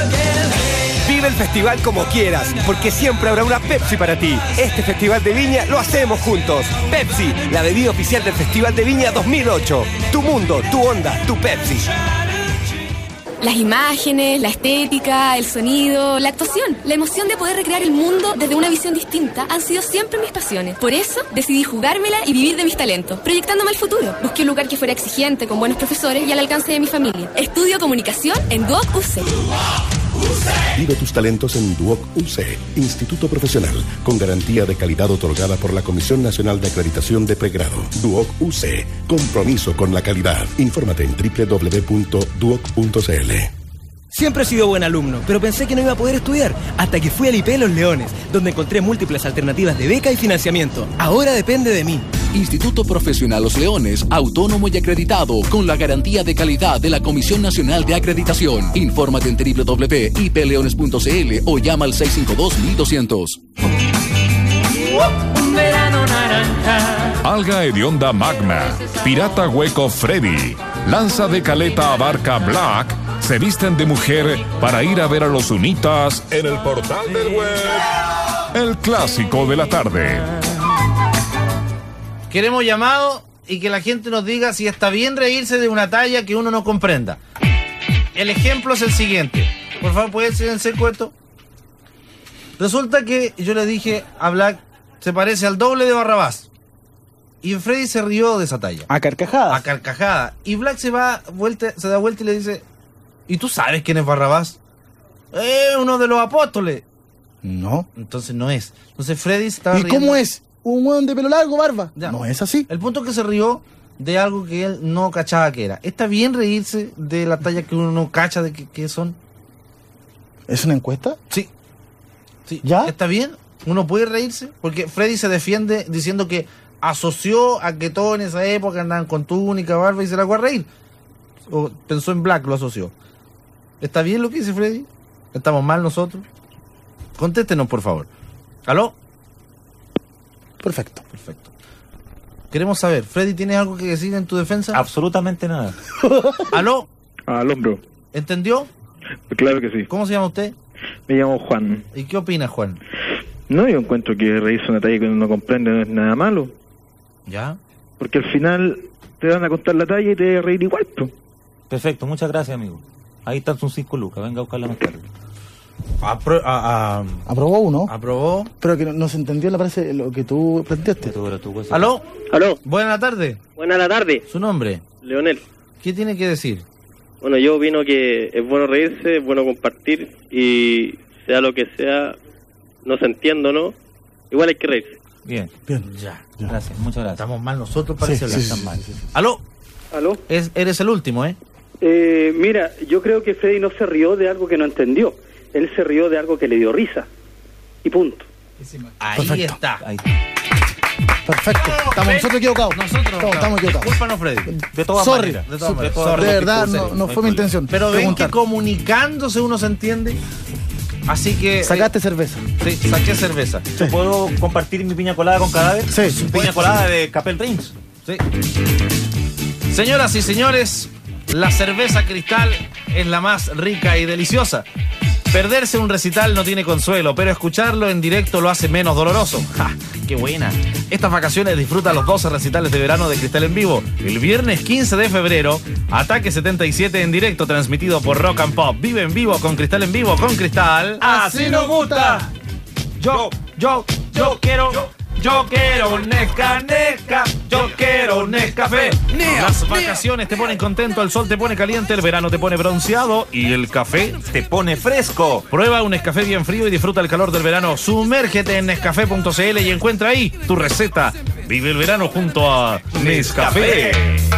Vive el festival como quieras, porque siempre habrá una Pepsi para ti. Este Festival de Viña lo hacemos juntos. Pepsi, la bebida oficial del Festival de Viña 2008. Tu mundo, tu onda, tu Pepsi. Las imágenes, la estética, el sonido, la actuación, la emoción de poder recrear el mundo desde una visión distinta han sido siempre mis pasiones. Por eso decidí jugármela y vivir de mis talentos, proyectándome al futuro. Busqué un lugar que fuera exigente, con buenos profesores y al alcance de mi familia. Estudio comunicación en Duoc UC. Vive tus talentos en Duoc UC, Instituto Profesional, con garantía de calidad otorgada por la Comisión Nacional de Acreditación de Pregrado. Duoc UC, compromiso con la calidad. Infórmate en www.duoc.cl. Siempre he sido buen alumno, pero pensé que no iba a poder estudiar, hasta que fui al IP Los Leones, donde encontré múltiples alternativas de beca y financiamiento. Ahora depende de mí. Instituto Profesional Los Leones, autónomo y acreditado, con la garantía de calidad de la Comisión Nacional de Acreditación. Infórmate en www.ipleones.cl o llama al 652-1200. Un verano naranja. Alga hedionda magma, pirata hueco Freddy, lanza de caleta abarca Black, se visten de mujer para ir a ver a los unitas en el portal del web. El clásico de la tarde. Queremos llamado y que la gente nos diga si está bien reírse de una talla que uno no comprenda. El ejemplo es el siguiente. Por favor, ¿puede ser en seco esto? Resulta que yo le dije a Black, se parece al doble de Barrabás. Y Freddy se rió de esa talla. A carcajada. A carcajada. Y Black se da vuelta y le dice, ¿y tú sabes quién es Barrabás? Uno de los apóstoles. No. Entonces no es. Entonces Freddy se estaba riendo. ¿Y cómo es? ¿Un hueón de pelo largo, barba? Ya. No es así. El punto es que se rió de algo que él no cachaba que era. ¿Está bien reírse de la talla que uno no cacha de que son? ¿Es una encuesta? Sí. ¿Ya? ¿Está bien? ¿Uno puede reírse? Porque Freddy se defiende diciendo que asoció a que todos en esa época andaban con túnica, barba y se la fue a reír. O pensó en Black, lo asoció. ¿Está bien lo que dice Freddy? ¿Estamos mal nosotros? Contéstenos, por favor. ¿Aló? Perfecto. Queremos saber, Freddy, ¿tienes algo que decir en tu defensa? Absolutamente nada. ¿Aló? Aló, bro. ¿Entendió? Claro que sí. ¿Cómo se llama usted? Me llamo Juan. ¿Y qué opina, Juan? No, yo encuentro que reírse una talla que uno no comprende no es nada malo. ¿Ya? Porque al final te van a contar la talla y te vas a reír igual, pues. Perfecto, muchas gracias, amigo. Ahí están sus 5 lucas, venga a buscarla más tarde. Aprobó uno. Aprobó. Pero que no se entendió, le parece, lo que tú planteaste. ¿Aló? ¿Aló? Buenas tardes. Buenas la tarde. ¿Su nombre? Leonel. ¿Qué tiene que decir? Bueno, yo opino que es bueno reírse, es bueno compartir y sea lo que sea, no se entienda, ¿no? Igual hay que reírse. Bien. Ya. Gracias, muchas gracias. Estamos mal nosotros, parece. Sí, Están mal. ¿Aló? ¿Aló? Eres el último, ¿eh? Mira, yo creo que Freddy no se rió de algo que no entendió. Él se rió de algo que le dio risa. Y punto. Ahí está. Perfecto. Estamos nosotros equivocados. Estamos equivocados. Discúlpanos, Freddy. De todas Sorry. maneras. De verdad, no fue mi intención. Pero ven preguntar. que comunicándose uno se entiende. Así que... Sacaste cerveza. Sí, saqué cerveza. ¿Yo puedo compartir mi piña colada con Cadáver? Sí. Piña colada de Capel Drinks. Sí. Señoras y señores, la cerveza Cristal es la más rica y deliciosa. Perderse un recital no tiene consuelo, pero escucharlo en directo lo hace menos doloroso. ¡Ja! ¡Qué buena! Estas vacaciones disfruta los 12 recitales de verano de Cristal en vivo. El viernes 15 de febrero, Ataque 77 en directo, transmitido por Rock and Pop. Vive en vivo con Cristal en vivo, con Cristal. ¡Así nos gusta! Yo quiero un Nesca, yo quiero un Nescafé. Las vacaciones te ponen contento, el sol te pone caliente, el verano te pone bronceado y el café te pone fresco. Prueba un Nescafé bien frío y disfruta el calor del verano. Sumérgete en Nescafé.cl y encuentra ahí tu receta. Vive el verano junto a Nescafé.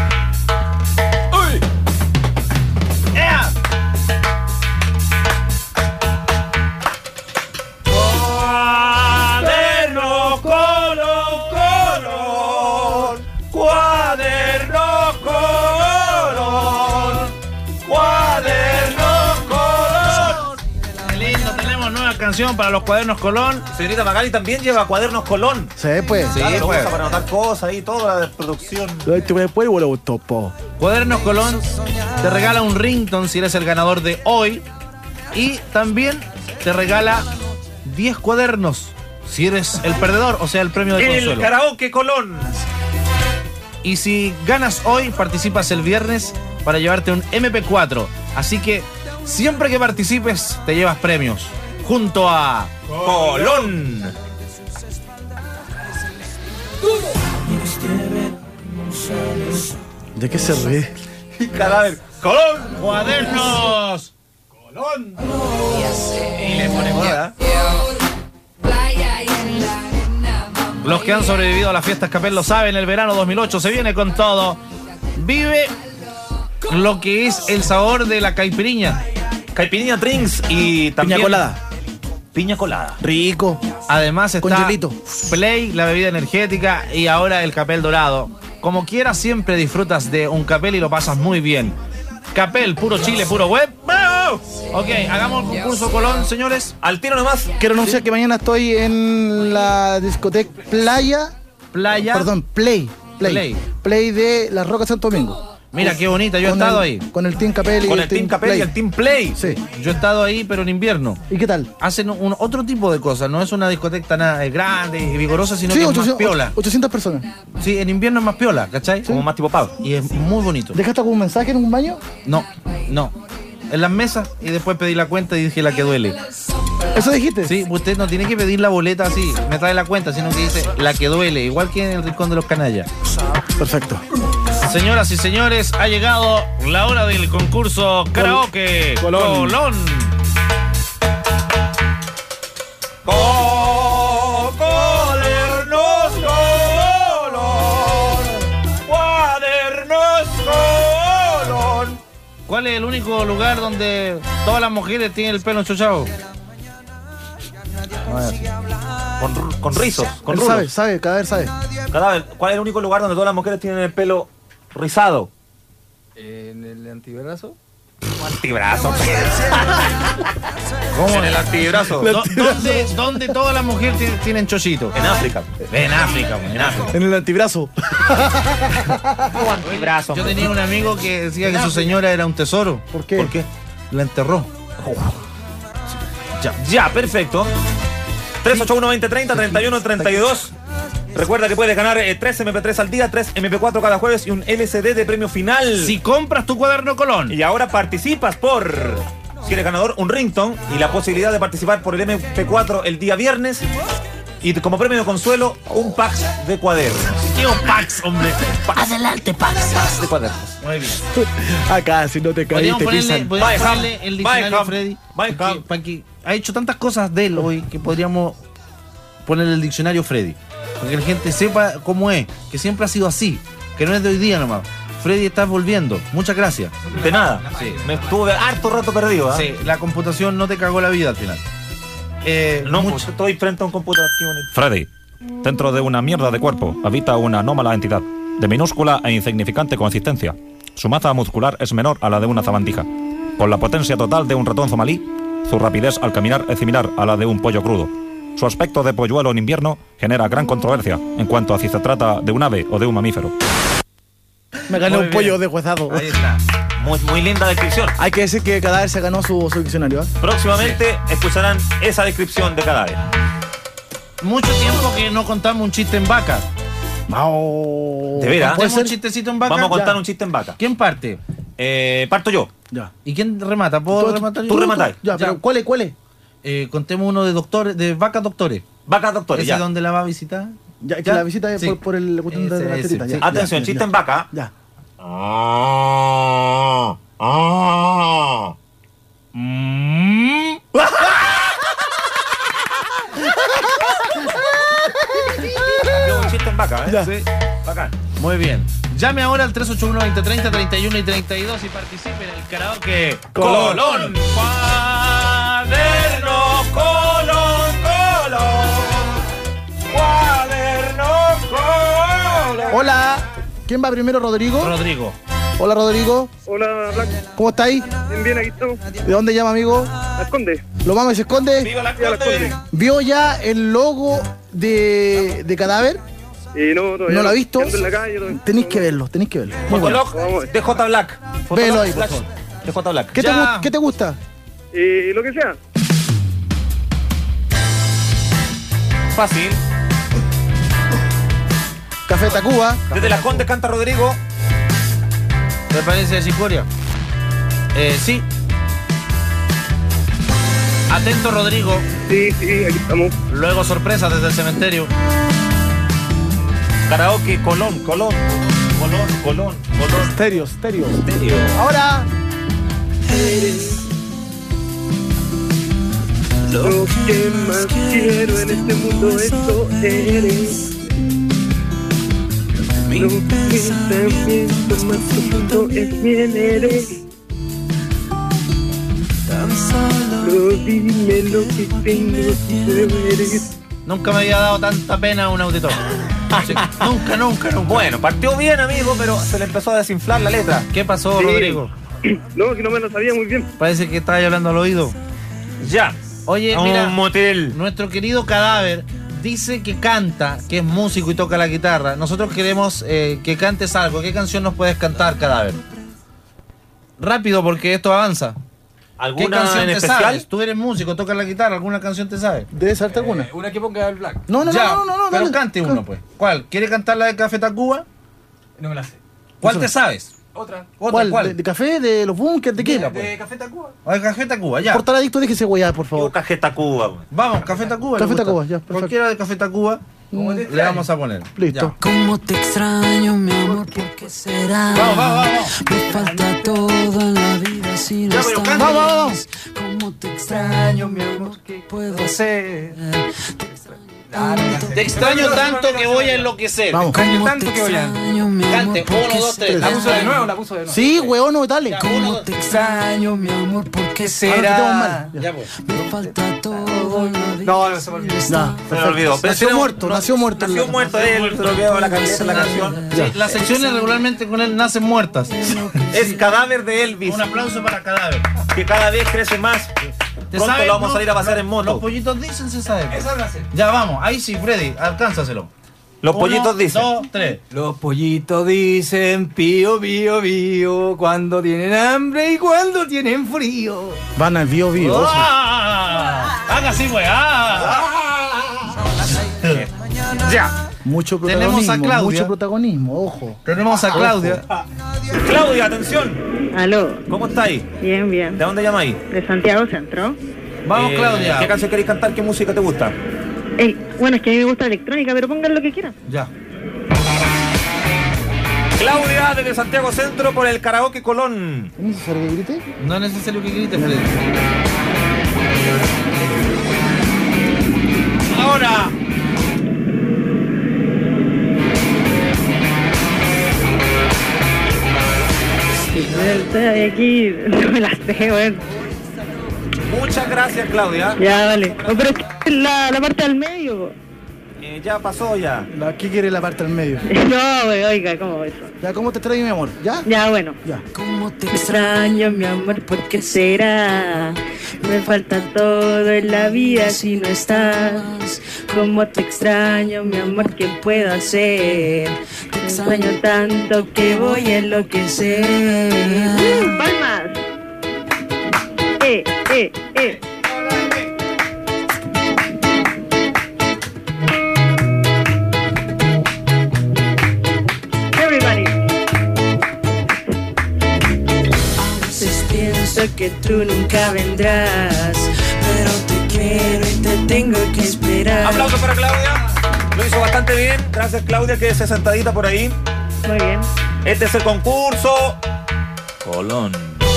Canción para los cuadernos Colón. Señorita Magali también lleva cuadernos Colón. Sí, pues. Sí, claro, pues. Para anotar cosas ahí, toda la producción. Cuadernos Colón te regala un ringtone si eres el ganador de hoy. Y también te regala 10 cuadernos si eres el perdedor, o sea, el premio de consuelo. El karaoke Colón. Y si ganas hoy, participas el viernes para llevarte un MP4. Así que siempre que participes, te llevas premios. Junto a Colón. ¿De qué se ríe? Cadáver. Colón. Cuadernos. Colón. Y le pone moda. Los que han sobrevivido a las fiestas Capel lo saben, el verano 2008 se viene con todo. Vive lo que es el sabor de la caipiriña. Caipiriña Drinks y también... Piña colada. Rico. Además está con hielito. Play, la bebida energética, y ahora el Capel dorado. Como quieras, siempre disfrutas de un Capel y lo pasas muy bien. Capel, puro Chile, puro web. Ok, hagamos el concurso Colón, señores. Al tiro nomás. Quiero anunciar que mañana estoy en la discoteca Play de Las Rocas Santo Domingo. Mira, qué bonita, yo he estado ahí. Con el Team Capel y con el Team Capel y el Team Play. Sí. Yo he estado ahí, pero en invierno. ¿Y qué tal? Hacen otro tipo de cosas, no es una discoteca tan grande y vigorosa, sino que es más piola. 800 personas. Sí, en invierno es más piola, ¿cachai? Como más tipo pub. Y es muy bonito. ¿Dejaste algún mensaje en un baño? No. En las mesas, y después pedí la cuenta y dije la que duele. ¿Eso dijiste? Sí, usted no tiene que pedir la boleta así, me trae la cuenta, sino que dice la que duele, igual que en el Rincón de los Canallas. Perfecto. Señoras y señores, ha llegado la hora del concurso Karaoke Colón. Cuadernos Colón. ¿Cuál es el único lugar donde todas las mujeres tienen el pelo enchochado? Con rizos, con rulos. Sabe, Cadáver sabe. Cadáver, ¿cuál es el único lugar donde todas las mujeres tienen el pelo rizado? ¿En el antebrazo? Antebrazo. ¿Cómo? En el antebrazo. ¿Dónde todas las mujeres tienen chochito? En África. En África. En el antebrazo. Antebrazo. Yo tenía un amigo que decía que su señora era un tesoro. ¿Por qué? ¿Por qué? La enterró. Ya, perfecto. 381-2030, 31-32. Recuerda que puedes ganar 3 MP3 al día, 3 MP4 cada jueves y un LCD de premio final. Si compras tu cuaderno Colón. Y ahora participas por... Si eres ganador, un ringtone y la posibilidad de participar por el MP4 el día viernes. Y como premio de consuelo, un pack de cuadernos. ¿Qué un packs, hombre? Adelante, packs. De cuadernos. Muy bien. Acá, si no te caes, te pisan. Podríamos ponerle el diccionario, Freddy. Para que ha hecho tantas cosas de él hoy que podríamos ponerle el diccionario Freddy. Para que la gente sepa cómo es, que siempre ha sido así, que no es de hoy día nomás. Freddy, estás volviendo. Muchas gracias. De nada. Sí. Me estuve harto rato perdido. Sí, la computación no te cagó la vida al final. Pues estoy frente a un computador. Freddy, dentro de una mierda de cuerpo habita una anómala entidad, de minúscula e insignificante consistencia. Su masa muscular es menor a la de una sabandija. Con la potencia total de un ratón somalí, su rapidez al caminar es similar a la de un pollo crudo. Su aspecto de polluelo en invierno genera gran controversia en cuanto a si se trata de un ave o de un mamífero. Me gané un pollo deshuesado. Ahí está. Muy linda descripción. Hay que decir que Cadáver se ganó su diccionario. Próximamente escucharán esa descripción de Cadáver. Mucho tiempo que no contamos un chiste en vaca. ¿De veras? ¿Hacemos un chistecito en vaca? Vamos a contar un chiste en vaca. ¿Quién parte? Parto yo. Ya. ¿Y quién remata? ¿Puedo rematar yo? Tú rematáis. Ya, pero ¿cuál es? Contemos uno de doctores, de vacas doctores. Vacas doctores, ¿Ese dónde la va a visitar? Ya, que la visita es por el cuestión de la tetita. Sí. Atención, chiste en vaca. Ya. Un chiste en vaca, Ya. Sí. Bacán. Muy bien. Llame ahora al 381-2030, 31 y 32 y participe en el karaoke Colón. Cuaderno Colón. Cuaderno Colón. Hola. ¿Quién va primero, Rodrigo? Rodrigo. Hola, Rodrigo. Hola, Black. ¿Cómo estáis? Bien, aquí estamos. ¿De dónde llama, amigo? Las Condes. ¿Lo vamos y se esconde? ¡Viva la Las Condes. ¿Vio ya el logo de Cadáver? No, todavía ¿No lo ha visto? Ando en la calle, todavía. Tenéis que verlo. Muy bueno. Fotolog de J Black. Velo ahí, por favor. De J Black. ¿Qué te gusta? Lo que sea. Fácil. Café Tacuba. Desde Las Condes canta Rodrigo. ¿Te parece a Chicoria? Sí. Atento, Rodrigo. Sí, aquí estamos. Luego sorpresa desde el cementerio. Karaoke Colón. Stereo. Estéreo. Ahora. Lo que más quiero en este mundo, eso eres. Lo que pensamiento más profundo es quién eres. Solo dime lo que tengo, si eres. Nunca me había dado tanta pena a un auditor. Sí, nunca. Bueno, partió bien, amigo, pero se le empezó a desinflar la letra. ¿Qué pasó, Sí. Rodrigo? No, que no me lo sabía muy bien. Parece que estaba hablando al oído. Ya. Oye, Un mira, motel. nuestro querido Cadáver dice que canta, que es músico y toca la guitarra. Nosotros queremos que cantes algo. ¿Qué canción nos puedes cantar, Cadáver? Rápido, porque esto avanza. ¿Qué ¿Alguna canción en te especial? sabes? Tú eres músico, tocas la guitarra. ¿Alguna canción te sabes? ¿Debe saltar alguna? Una que ponga el Black. No, pero dale. cante uno, pues. ¿Cuál? ¿Quiere cantar la de Café Tacuba? No me la sé. ¿Cuál te sabes? Otra. ¿Cuál? ¿De café? ¿De los bunkers? ¿De qué? De Café Tacuba. O de Café Tacuba, ya. Portal Adicto, déjese hueá, por favor. Café Tacuba. Vamos, Café Tacuba. Café ¿le gusta? Tacuba, ya, perfecto. Cualquiera de Café Tacuba le vamos a poner. Listo. Cómo te extraño, mi amor, ¿por qué será? Vamos. Me falta todo en la vida si no Ya, pero estás. canta. Vamos. Cómo te extraño, mi amor, ¿qué puedo hacer? Te extraño tanto que voy a enloquecer. Vamos. Cómo tanto te que voy a- extraño, mi amor, Cante, ¿por 1, qué 2, 3. será? La puso de nuevo, la puso de nuevo. Sí, weón, no, dale. Cómo te extraño, mi amor, ¿por qué Ahora quitamos será? mal. Ya, pues. Me falta todo en la vida. No, se me olvidó. Ya, Se me perfecto. olvidó. Nació Pero muerto. Nació muerto él, se lo olvidó la canción. Sí, las secciones regularmente con él nacen muertas. Es Cadáver de Elvis, Un aplauso para Cadáver. que cada vez crece más. ¿Te Pronto sabes? lo vamos a salir a pasear en Los moto. pollitos dicen, se sabe. Esa la sé. Ya, vamos. Ahí sí, Freddy, alcánzaselo. Los pollitos dicen. 1, 2, 3. Los pollitos dicen pío, pío, pío, cuando tienen hambre y cuando tienen frío. Van al bio. Haga así, pues. Ya. Mucho protagonismo. Tenemos a Claudia. Mucho protagonismo, ojo. Tenemos a Claudia. Claudia, atención. Aló. ¿Cómo estáis? Bien, bien. ¿De dónde llamáis? De Santiago Centro. Vamos, Claudia. ¿Qué canción queréis cantar? ¿Qué música te gusta? Bueno, es que a mí me gusta la electrónica, pero pongan lo que quieran. Ya. Claudia, desde Santiago Centro por el Karaoke Colón. ¿Es necesario que grite? No es necesario que grite, Freddy. Ahora. Estoy aquí, no me la sé, weón. Muchas gracias, Claudia. Ya, vale. No, pero es que la parte del medio. Ya pasó, ya. ¿Qué quiere la parte del medio? No, oiga, ¿cómo eso? Ya, ¿cómo te extraño, mi amor? ¿Ya? Ya, bueno. Ya. ¿Cómo te extraño, mi amor? ¿Por qué será? Me falta todo en la vida si no estás. ¿Cómo te extraño, mi amor? ¿Qué puedo hacer? Te extraño tanto que voy a enloquecer. ¡Palmas! ¡Eh! Que tú nunca vendrás, pero te quiero y te tengo que esperar. Aplausos para Claudia. Lo hizo bastante bien. Gracias, Claudia, quédese sentadita por ahí. Muy bien. Este es el concurso. Colón.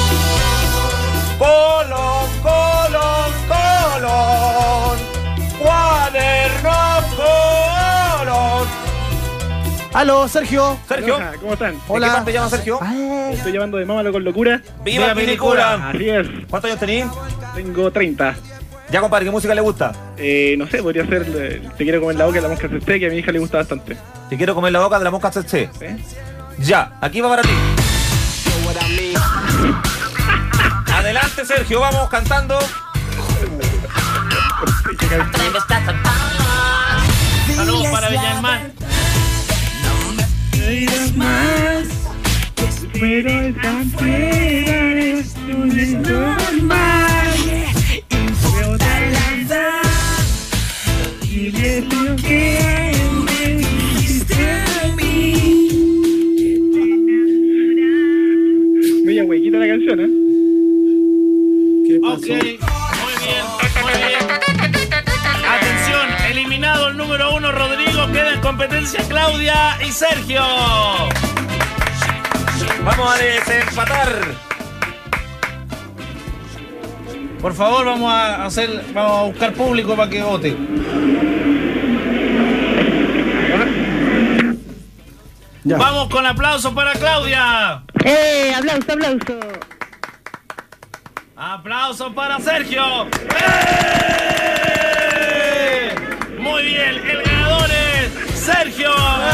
Cuaderno Colón. Aló, Sergio. Sergio. ¿Cómo están? Hola. ¿De qué parte llamas, Sergio? Estoy llamando de Mámalo con Locura. ¡Viva Quilicura! Así es. ¿Cuántos años tenés? Tengo 30. Ya, compadre, ¿qué música le gusta? No sé, podría ser Te quiero comer la boca de la mosca tsetse, que a mi hija le gusta bastante. Te quiero comer la boca de la mosca tsetse. ¿Sí? Ya, aquí va para ti. Adelante, Sergio, vamos cantando. Saludos para Villalmán. Más, pero esta fuera es un normal. Dile lo que me dijiste a mí. Media huequita la canción, ¿eh? ¿Qué pasó? Ok, muy bien. Atención, eliminado el número 1, Rodrigo. Queda en competencia Claudia y Sergio. Vamos a desempatar. Por favor, vamos a buscar público para que vote. Ya. Vamos con aplausos para Claudia. Aplauso. Aplausos para Sergio. Muy bien, el ganador es Sergio.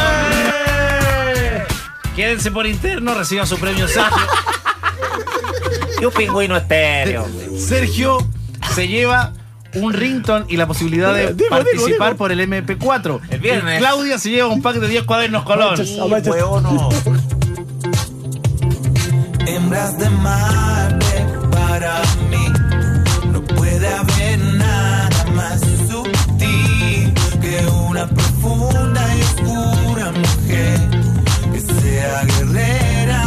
Quédense por interno, reciban su premio Sergio. Y un pingüino estéreo. Sergio se lleva un ringtone y la posibilidad de participar por el MP4. El viernes. Y Claudia se lleva un pack de 10 cuadernos Colón. Huevono. Hembras de Marte para mí. No puede haber nada más sutil que una profunda y oscura mujer que sea guerrera.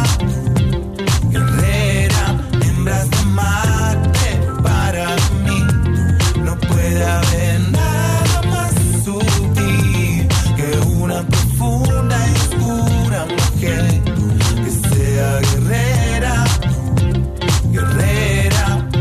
Hembras de Marte para mí. No puede haber nada más sutil que una profunda y oscura mujer que sea guerrera.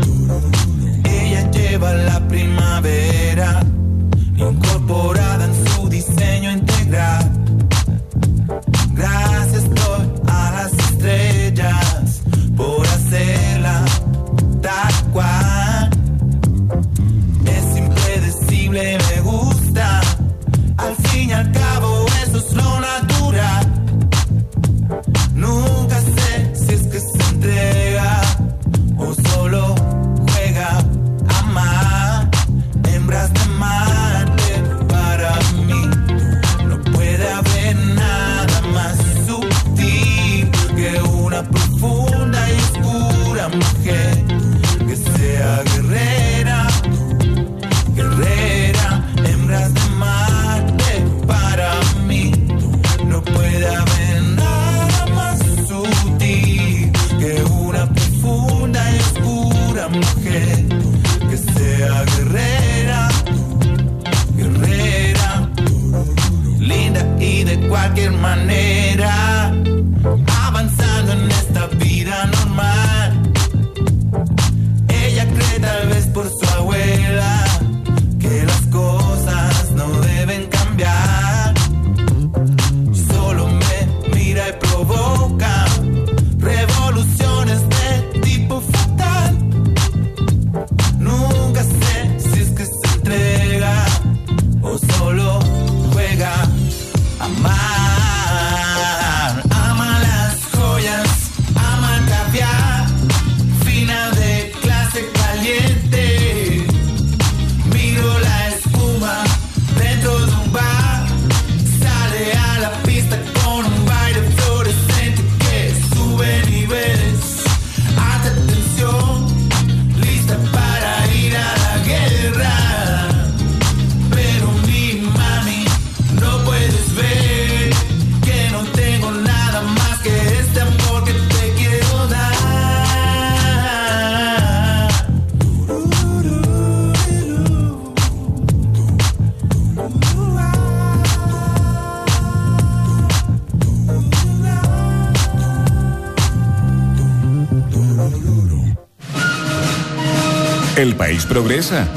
El país progresa.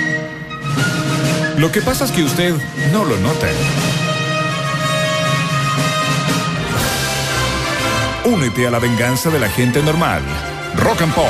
Lo que pasa es que usted no lo nota. Únete a la venganza de la gente normal. Rock and Pop.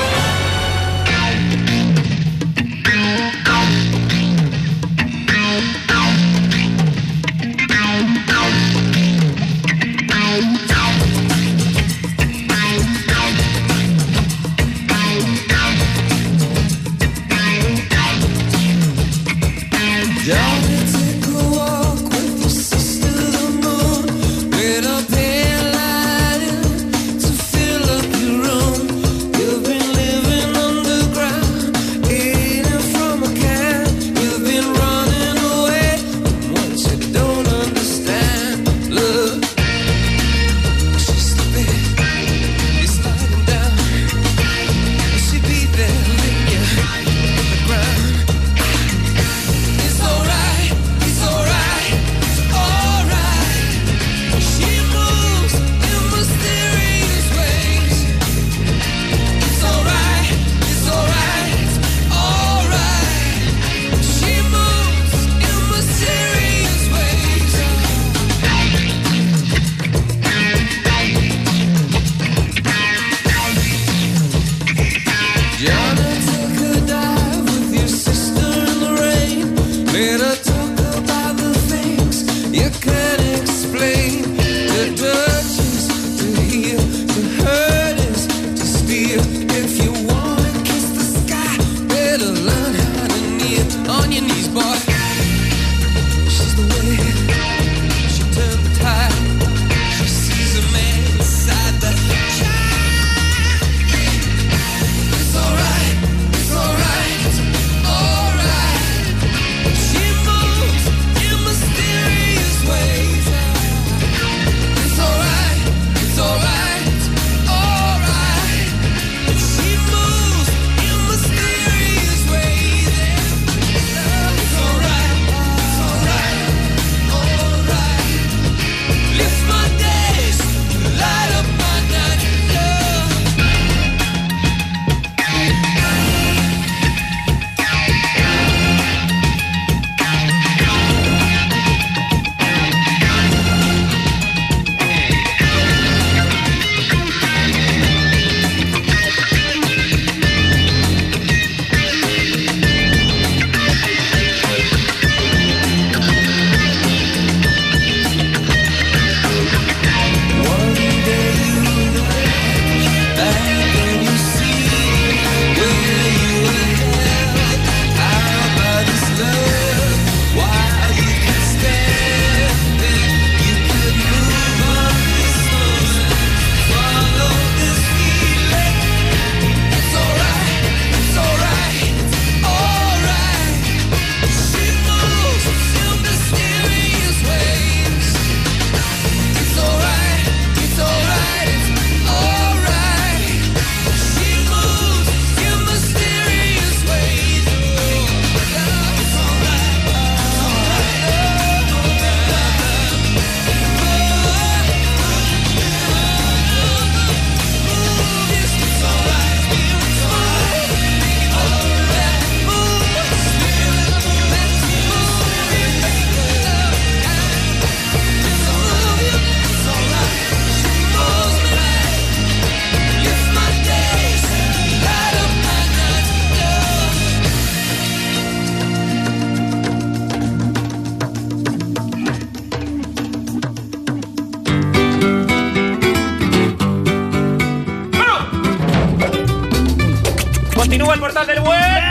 Continúa el portal del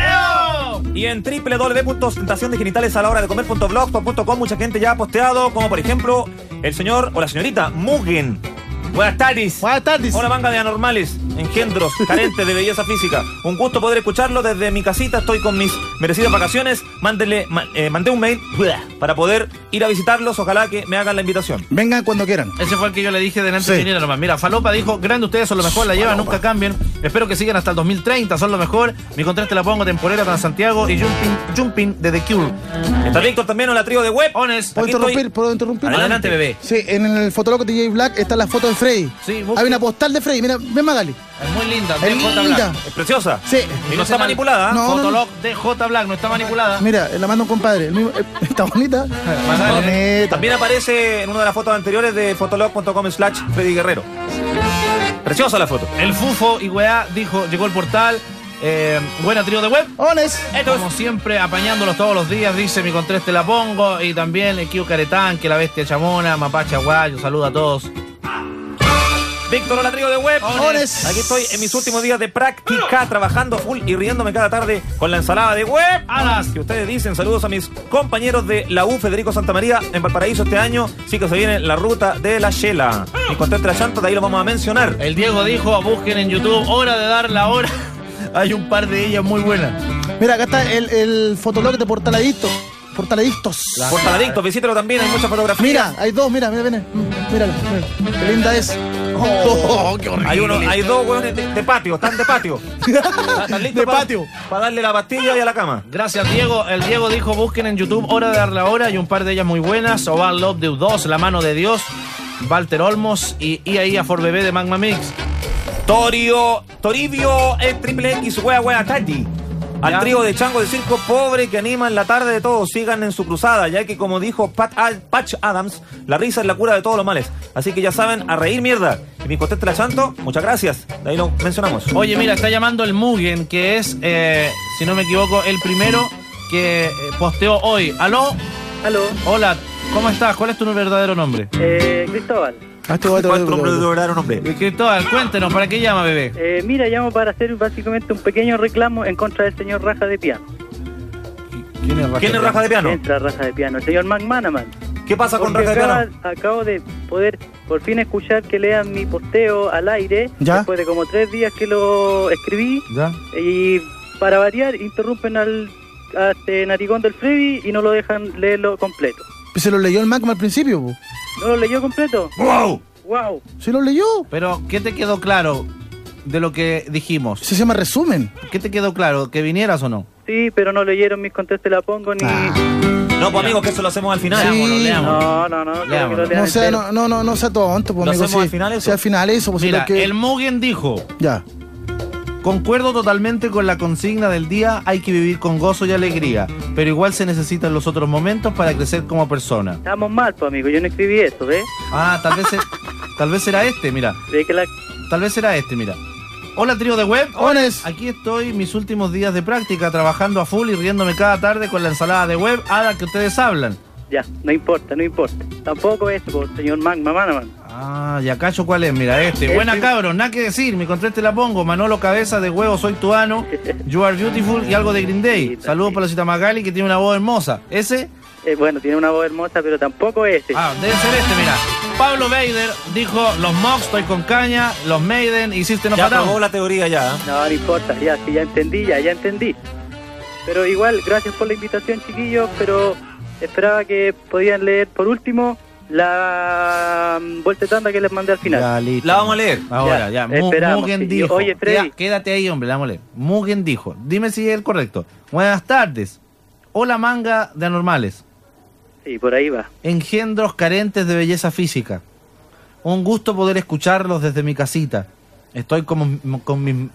web. Y en www.ostentaciondegenitalesalahora-de-comer.blogspot.com mucha gente ya ha posteado, como por ejemplo el señor o la señorita Mugen. Buenas tardes. Buenas tardes. Una manga de anormales, engendros, carentes de belleza física. Un gusto poder escucharlo desde mi casita. Estoy con mis merecidas vacaciones. Mandé un mail para poder ir a visitarlos. Ojalá que me hagan la invitación. Vengan cuando quieran. Ese fue el que yo le dije delante de viniera nomás. Mira, Falopa dijo, grande, ustedes son lo mejor, la llevan, nunca cambien. Espero que sigan hasta el 2030, son lo mejor. Mi contraste la pongo temporera Transantiago y Jumping de The Cure. Está Víctor también en la trío de web. Honest. ¿Puedo interrumpir? Adelante, bebé. Sí, en el Fotoloco DJ Black está la foto de Freddy. Sí, hay una postal de Freddy. Mira, ven Magali. Es muy linda, Es DJ linda. Black. Es preciosa. Sí. Y no está manipulada. No, no, Fotolog DJ Black, no está manipulada. Mira, la manda un compadre. Está bonita. Bonita. También aparece en una de las fotos anteriores de fotolog.com/Freddy Guerrero. Preciosa la foto. El Fufo y weá dijo, llegó el portal. Buena trío de web. Ones. Como siempre, apañándolos todos los días, dice mi Contres te la pongo. Y también el Kio Caretán, que la bestia chamona, Mapache Aguayo, saluda a todos. Víctor, hola trío de web. Ones. Aquí estoy en mis últimos días de práctica, trabajando full y riéndome cada tarde con la ensalada de web. Alas, que ustedes dicen. Saludos a mis compañeros de la U, Federico Santamaría, en Valparaíso este año. Sí que se viene la ruta de la Shela. Mi Contres te la chanto, de ahí lo vamos a mencionar. El Diego dijo, busquen en YouTube, hora de dar la hora. Hay un par de ellas muy buenas. Mira, acá está el fotolog de Portaladictos. Portaladictos. Portaladictos, visítelo también, hay muchas fotografías. Mira, hay dos, mira. Mírala. Qué linda es. Qué horrible. Hay dos hueones de patio, están de patio. Están listos De patio. para darle la pastilla y a la cama. Gracias, Diego. El Diego dijo, busquen en YouTube Hora de dar la hora. Y un par de ellas muy buenas. Oval Love de U2, La mano de Dios, Walter Olmos y IA for Bebé de Magma Mix. Toribio, Triple X, wea, Tati. Al trío de Chango de Circo Pobre que animan la tarde de todos. Sigan en su cruzada, ya que como dijo Patch Adams, la risa es la cura de todos los males. Así que ya saben, a reír mierda. Y mi Contés te la chanto, muchas gracias. De ahí lo mencionamos. Oye, mira, está llamando el Mugen, que es, si no me equivoco, el primero que posteó hoy. ¿Aló? Aló. Hola, ¿cómo estás? ¿Cuál es tu verdadero nombre? Cristóbal. Cristóbal, cuéntenos, ¿para qué llama, bebé? Mira, llamo para hacer básicamente un pequeño reclamo en contra del señor Raja de Piano. ¿Quién es Raja de Piano? Entra Raja de Piano, el señor McManaman. ¿Qué pasa con Porque Raja de Piano? Acabo de poder por fin escuchar que lean mi posteo al aire. ¿Ya? Después de como 3 días que lo escribí. ¿Ya? Y para variar, interrumpen a este narigón del Freddy y no lo dejan leerlo completo. Se lo leyó el Magma al principio, po. ¿No lo leyó completo? ¡Wow! ¡Wow! ¿Se lo leyó? Pero, ¿qué te quedó claro de lo que dijimos? Se llama resumen. ¿Qué te quedó claro? ¿Que vinieras o no? Sí, pero no leyeron mis Contés te la pongo ni... No, pues amigos, que eso lo hacemos al final. Sí. No, quiero que lo lean No sea, entero. no sea tonto, pues, ¿Lo amigo. hacemos Sí. al final eso? Sí, al final eso, pues. Mira, lo que... el Mugen dijo... Ya. Concuerdo totalmente con la consigna del día, hay que vivir con gozo y alegría, pero igual se necesitan los otros momentos para crecer como persona. Estamos mal, pues, amigo, yo no escribí esto, ¿ves? Ah, tal vez era este, mira. ¿Ves que la... Tal vez era este, mira. Hola, trío de web. Ones. Aquí estoy, mis últimos días de práctica, trabajando a full y riéndome cada tarde con la ensalada de web a la que ustedes hablan. Ya, no importa. Tampoco esto, pues, señor Manaman. Ah, y acá yo cuál es, mira este. Buena cabros, nada que decir, mi Contés te la pongo. Manolo Cabeza de Huevo, Soy tu ano, You Are Beautiful y algo de Green Day. Saludos para la cita Magali que tiene una voz hermosa. ¿Ese? Bueno, tiene una voz hermosa, pero tampoco este. Ah, debe ser este, mira. Pablo Bader dijo, los Mox, estoy con caña, los Maiden y System of a Ya Down. probó la teoría ya. No importa, ya entendí. Pero igual, gracias por la invitación, chiquillos, pero esperaba que podían leer por último la vuelta de tanda que les mandé al final. Ya, listo. La vamos a leer. Ahora, ya. Esperamos, Mugen sí. dijo. Oye, Freddy. Quédate ahí, hombre, la vamos a leer. Mugen dijo. Dime si es el correcto. Buenas tardes. Hola, manga de anormales. Sí, por ahí va. Engendros carentes de belleza física. Un gusto poder escucharlos desde mi casita. Estoy con mi...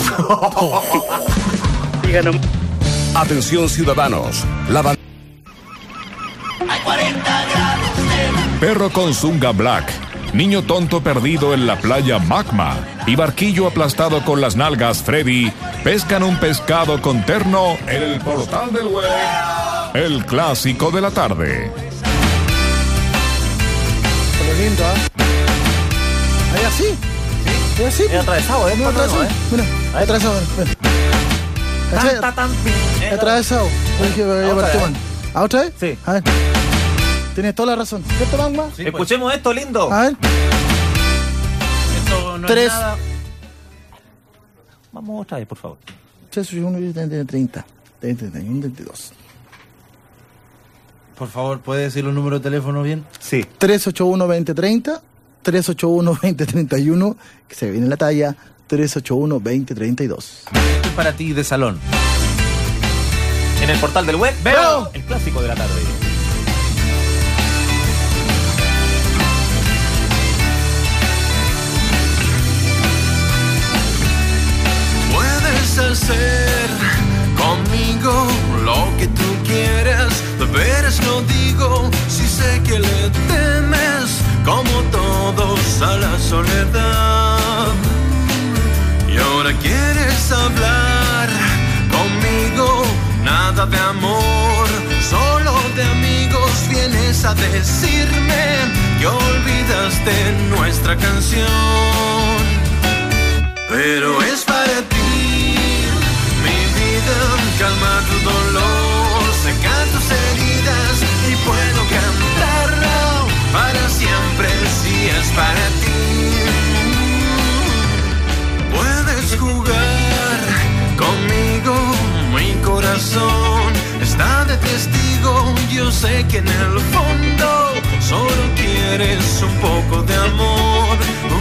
Díganos. Atención ciudadanos. Perro con zunga black. Niño tonto perdido en la playa Magma. Y barquillo aplastado con las nalgas Freddy. Pescan un pescado con terno en el portal del web. El clásico de la tarde. Qué lindo, ¿ah? Ahí así. Es así. Es atravesado, Mira, atravesado. Mira, atravesado. Atravesado. ¿A otra vez? Sí. A ver. Tienes toda la razón. ¿Cierto, Magma? Sí, Escuchemos esto, lindo. A ver. Esto no 3. es nada. Vamos otra vez, por favor. 31, 30, 31, 32. Por favor, ¿puede decir los números de teléfono bien? Sí. 381-2030, 381-2031, que se viene la talla, 381-2032. Esto es para ti de salón. En el portal del web, ¡Veo! el clásico de la tarde. puedes hacer conmigo lo que tú quieras, de veras lo digo, si sé que le temes como todos a la soledad. Y ahora quieres hablar conmigo, nada de amor, solo de amigos. Vienes a decirme que olvidaste nuestra canción, pero es para ti, mi vida. Calma tu dolor, seca tus heridas y puedo cantarlo para siempre si es para ti. Puedes jugar conmigo, mi corazón está de testigo. Yo sé que en el fondo solo quieres un poco de amor.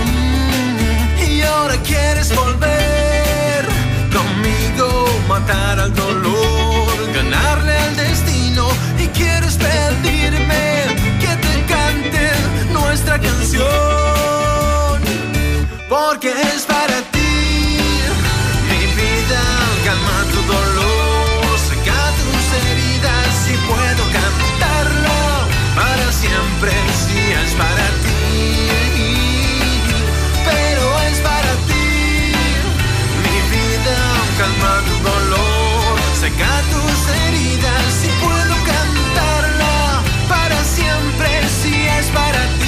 Y ahora quieres volver conmigo, matar al dolor, ganarle al destino. Y quieres pedirme que te cante nuestra canción, porque es para ti. Calma tu dolor, seca tus heridas y puedo cantarlo para siempre si es para ti. Pero es para ti, mi vida. Calma tu dolor, seca tus heridas y puedo cantarlo para siempre si es para ti.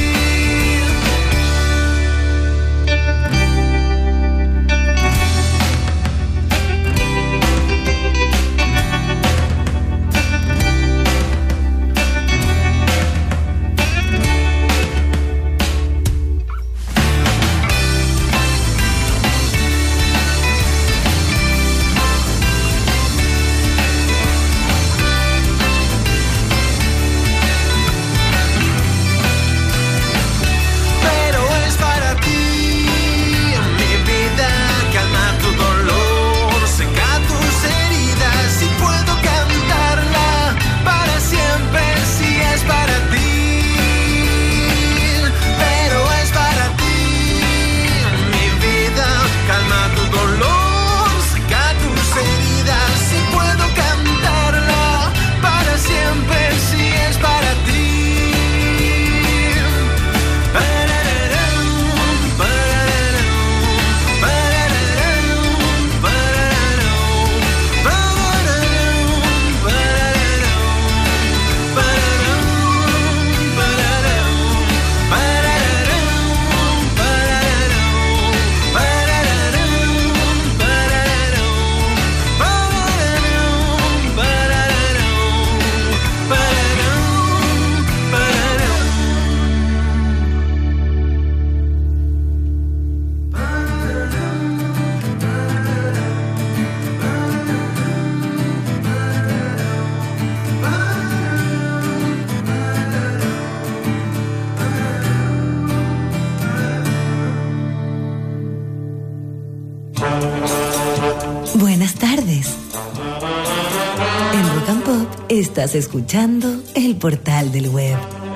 Buenas tardes. En Rock and Pop estás escuchando El Portal del Web.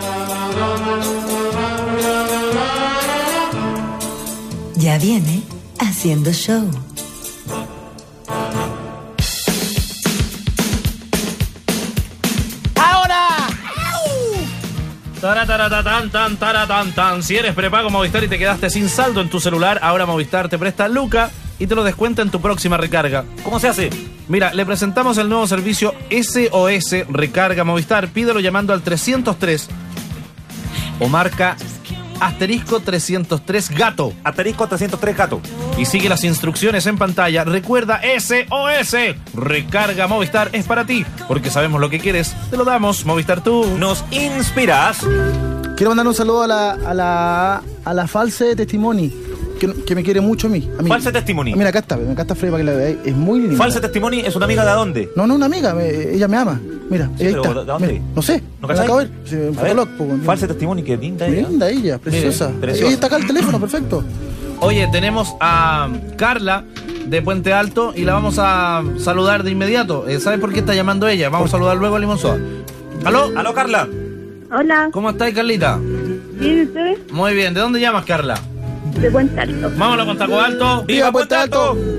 Ya viene Haciendo Show. Tan. Si eres prepago Movistar y te quedaste sin saldo en tu celular, ahora Movistar te presta Luca y te lo descuenta en tu próxima recarga. ¿Cómo se hace? Mira, le presentamos el nuevo servicio SOS Recarga Movistar. Pídelo llamando al 303 o marca asterisco 303 gato. Asterisco 303 gato. Y sigue las instrucciones en pantalla. Recuerda, SOS Recarga Movistar es para ti, porque sabemos lo que quieres, te lo damos. Movistar, tú nos inspiras. Quiero mandar un saludo a la falsa testimoni, que me quiere mucho a mí. Falsa testimoni. Mira, acá está Freddy para que la veáis. Es muy linda. Falsa testimoni es una amiga de dónde? No, una amiga. Ella me ama. Mira, sí, ahí está. ¿de dónde? Mira, no sé. ¿No me acabo de ver. Falsa testimoni, que linda ella. Linda ella, preciosa. Ella está acá el teléfono, perfecto. Oye, tenemos a Carla de Puente Alto y la vamos a saludar de inmediato. ¿Sabes por qué está llamando ella? Vamos a saludar luego a Limonsoda. ¿Aló? ¿Aló, Carla? Hola. ¿Cómo estás, Carlita? ¿Bien usted? Muy bien. ¿De dónde llamas, Carla? De Puente Alto. Vámonos con Taco Alto. ¡Viva Puente Alto!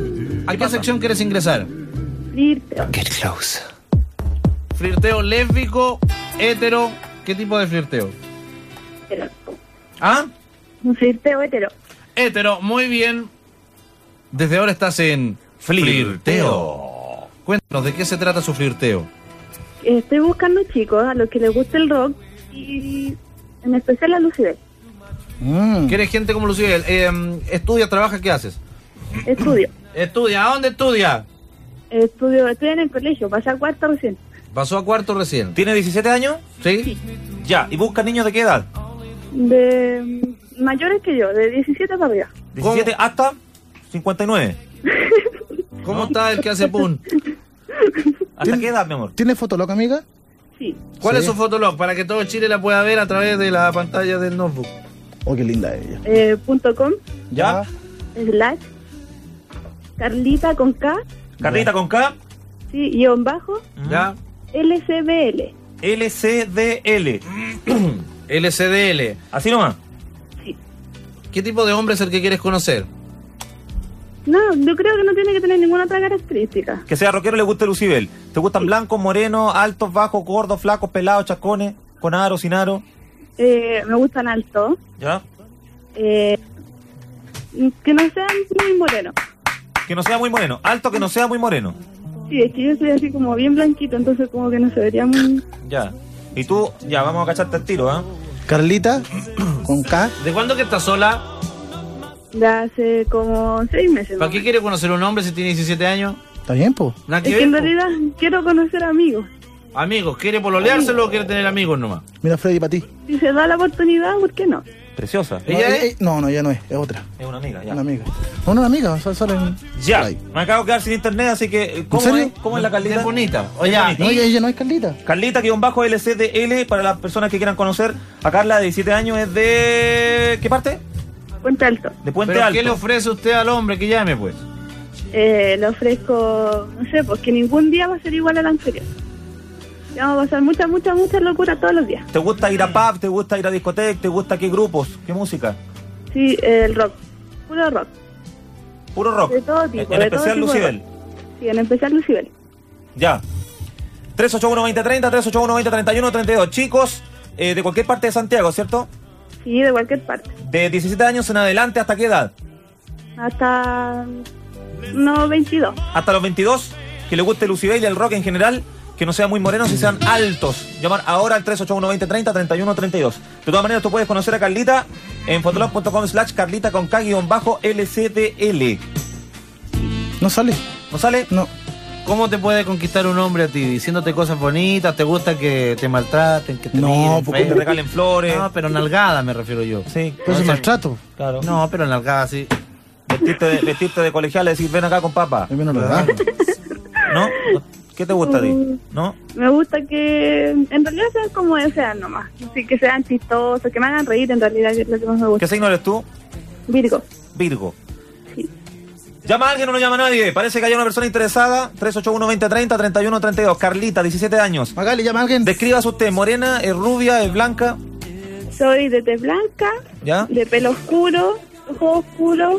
¿A qué sección quieres ingresar? Flirteo. Get close. ¿Flirteo lésbico, hetero? ¿Qué tipo de flirteo? Hetero. ¿Ah? Un flirteo hetero. Hetero, muy bien. Desde ahora estás en Flirteo. Cuéntanos, ¿de qué se trata su flirteo? Estoy buscando chicos a los que les guste el rock y en especial a Lucibel. ¿Quieres gente como Lucibel? ¿Estudia, trabaja, qué haces? Estudio. ¿Estudia? ¿A dónde estudia? Estoy en el colegio, pasé a cuarto recién. Pasó a cuarto recién. ¿Tiene 17 años? Sí. Ya, ¿y busca niños de qué edad? De mayores que yo, de 17 para arriba. 17 hasta 59. ¿Cómo está el que hace pun? ¿Hasta qué edad, mi amor? ¿Tiene Fotolog, amiga? Sí. ¿Cuál es su Fotolog? Para que todo Chile la pueda ver a través de la pantalla del notebook. Oh, qué linda ella. .com ¿Ya? / Carlita con K. Carlita con K. Sí, guión bajo. ¿Ya? LCDL. LCDL. LCDL. ¿Así nomás? Sí. ¿Qué tipo de hombre es el que quieres conocer? No, yo creo que no tiene que tener ninguna otra característica. Que sea rockero, le guste Lucibel. ¿Te gustan blancos, morenos, altos, bajos, gordos, flacos, pelados, chacones, con aro, sin aro? Me gustan altos. ¿Ya? Que no sean muy morenos. Que no sea muy moreno. Alto, que no sea muy moreno. Sí, es que yo soy así como bien blanquito, entonces como que no se vería muy... Ya. Y tú, ya, vamos a cacharte el tiro, ¿ah? Carlita, con K. ¿De cuándo que estás sola? De hace como 6 meses. ¿Para qué quiere conocer a un hombre si tiene 17 años? Está bien, po. Nada que Es ver, que en po. realidad quiero conocer amigos. Amigos, ¿quiere pololeárselo o quiere tener amigos nomás? Mira, Freddy, para ti. Si se da la oportunidad, ¿por qué no? Preciosa. ¿Ella es? No, ella no es, es otra. Es una amiga, ya. Una amiga. No, una amiga, solo en... Ya, Ahí. me acabo de quedar sin internet, así que... ¿Cómo serio? es? ¿Cómo es la Carlita? Es bonita. Es Oye, bonita. No, ella no es Carlita. Carlita, LCDL, para las personas que quieran conocer a Carla de 17 años, es de... ¿Qué parte? Puente Alto. De Puente ¿Pero Alto. qué le ofrece usted al hombre que llame, pues? Le ofrezco, no sé, pues que ningún día va a ser igual al anterior. Y vamos a pasar mucha locura todos los días. ¿Te gusta ir a pub? ¿Te gusta ir a discoteca? ¿Te gusta qué grupos? ¿Qué música? Sí, el rock. Puro rock. Puro rock. De todo tipo. En de todo especial tipo de Lucibel. rock. Sí, en especial Lucibel. Ya. 381-2030, 381-2031-32. Chicos, de cualquier parte de Santiago, ¿cierto? Sí, de cualquier parte. De 17 años en adelante, ¿hasta qué edad? Hasta... No, 22. Hasta los 22, que le guste Lucibel y el rock en general, que no sean muy morenos y sean altos. Llamar ahora al 381-2030, 31-32. De todas maneras, tú puedes conocer a Carlita en fotolog.com/Carlita con K-LCDL. No sale. ¿No sale? No. ¿Cómo te puede conquistar un hombre a ti? Diciéndote cosas bonitas, ¿te gusta que te maltraten, que te No, miren porque feo? te regalen flores. No, pero nalgada me refiero yo. Sí. Pero es maltrato. Claro. No, pero nalgada sí. Vestirte de colegial y decir, ven acá con papá. Es menos verdad. ¿No? ¿Qué te gusta a ti? ¿No? Me gusta que en realidad sean como desean nomás. Así que sean chistosos, que me hagan reír en realidad, que es lo que más me gusta. ¿Qué signo eres tú? Virgo. Virgo. ¿Llama a alguien o no llama a nadie? Parece que hay una persona interesada. 381-2030, 31-32. Carlita, 17 años. Magali, llama a alguien. Descríbase usted. ¿Morena? ¿Es rubia? ¿Es blanca? Soy de tez blanca, ¿Ya? de pelo oscuro, ojos oscuros.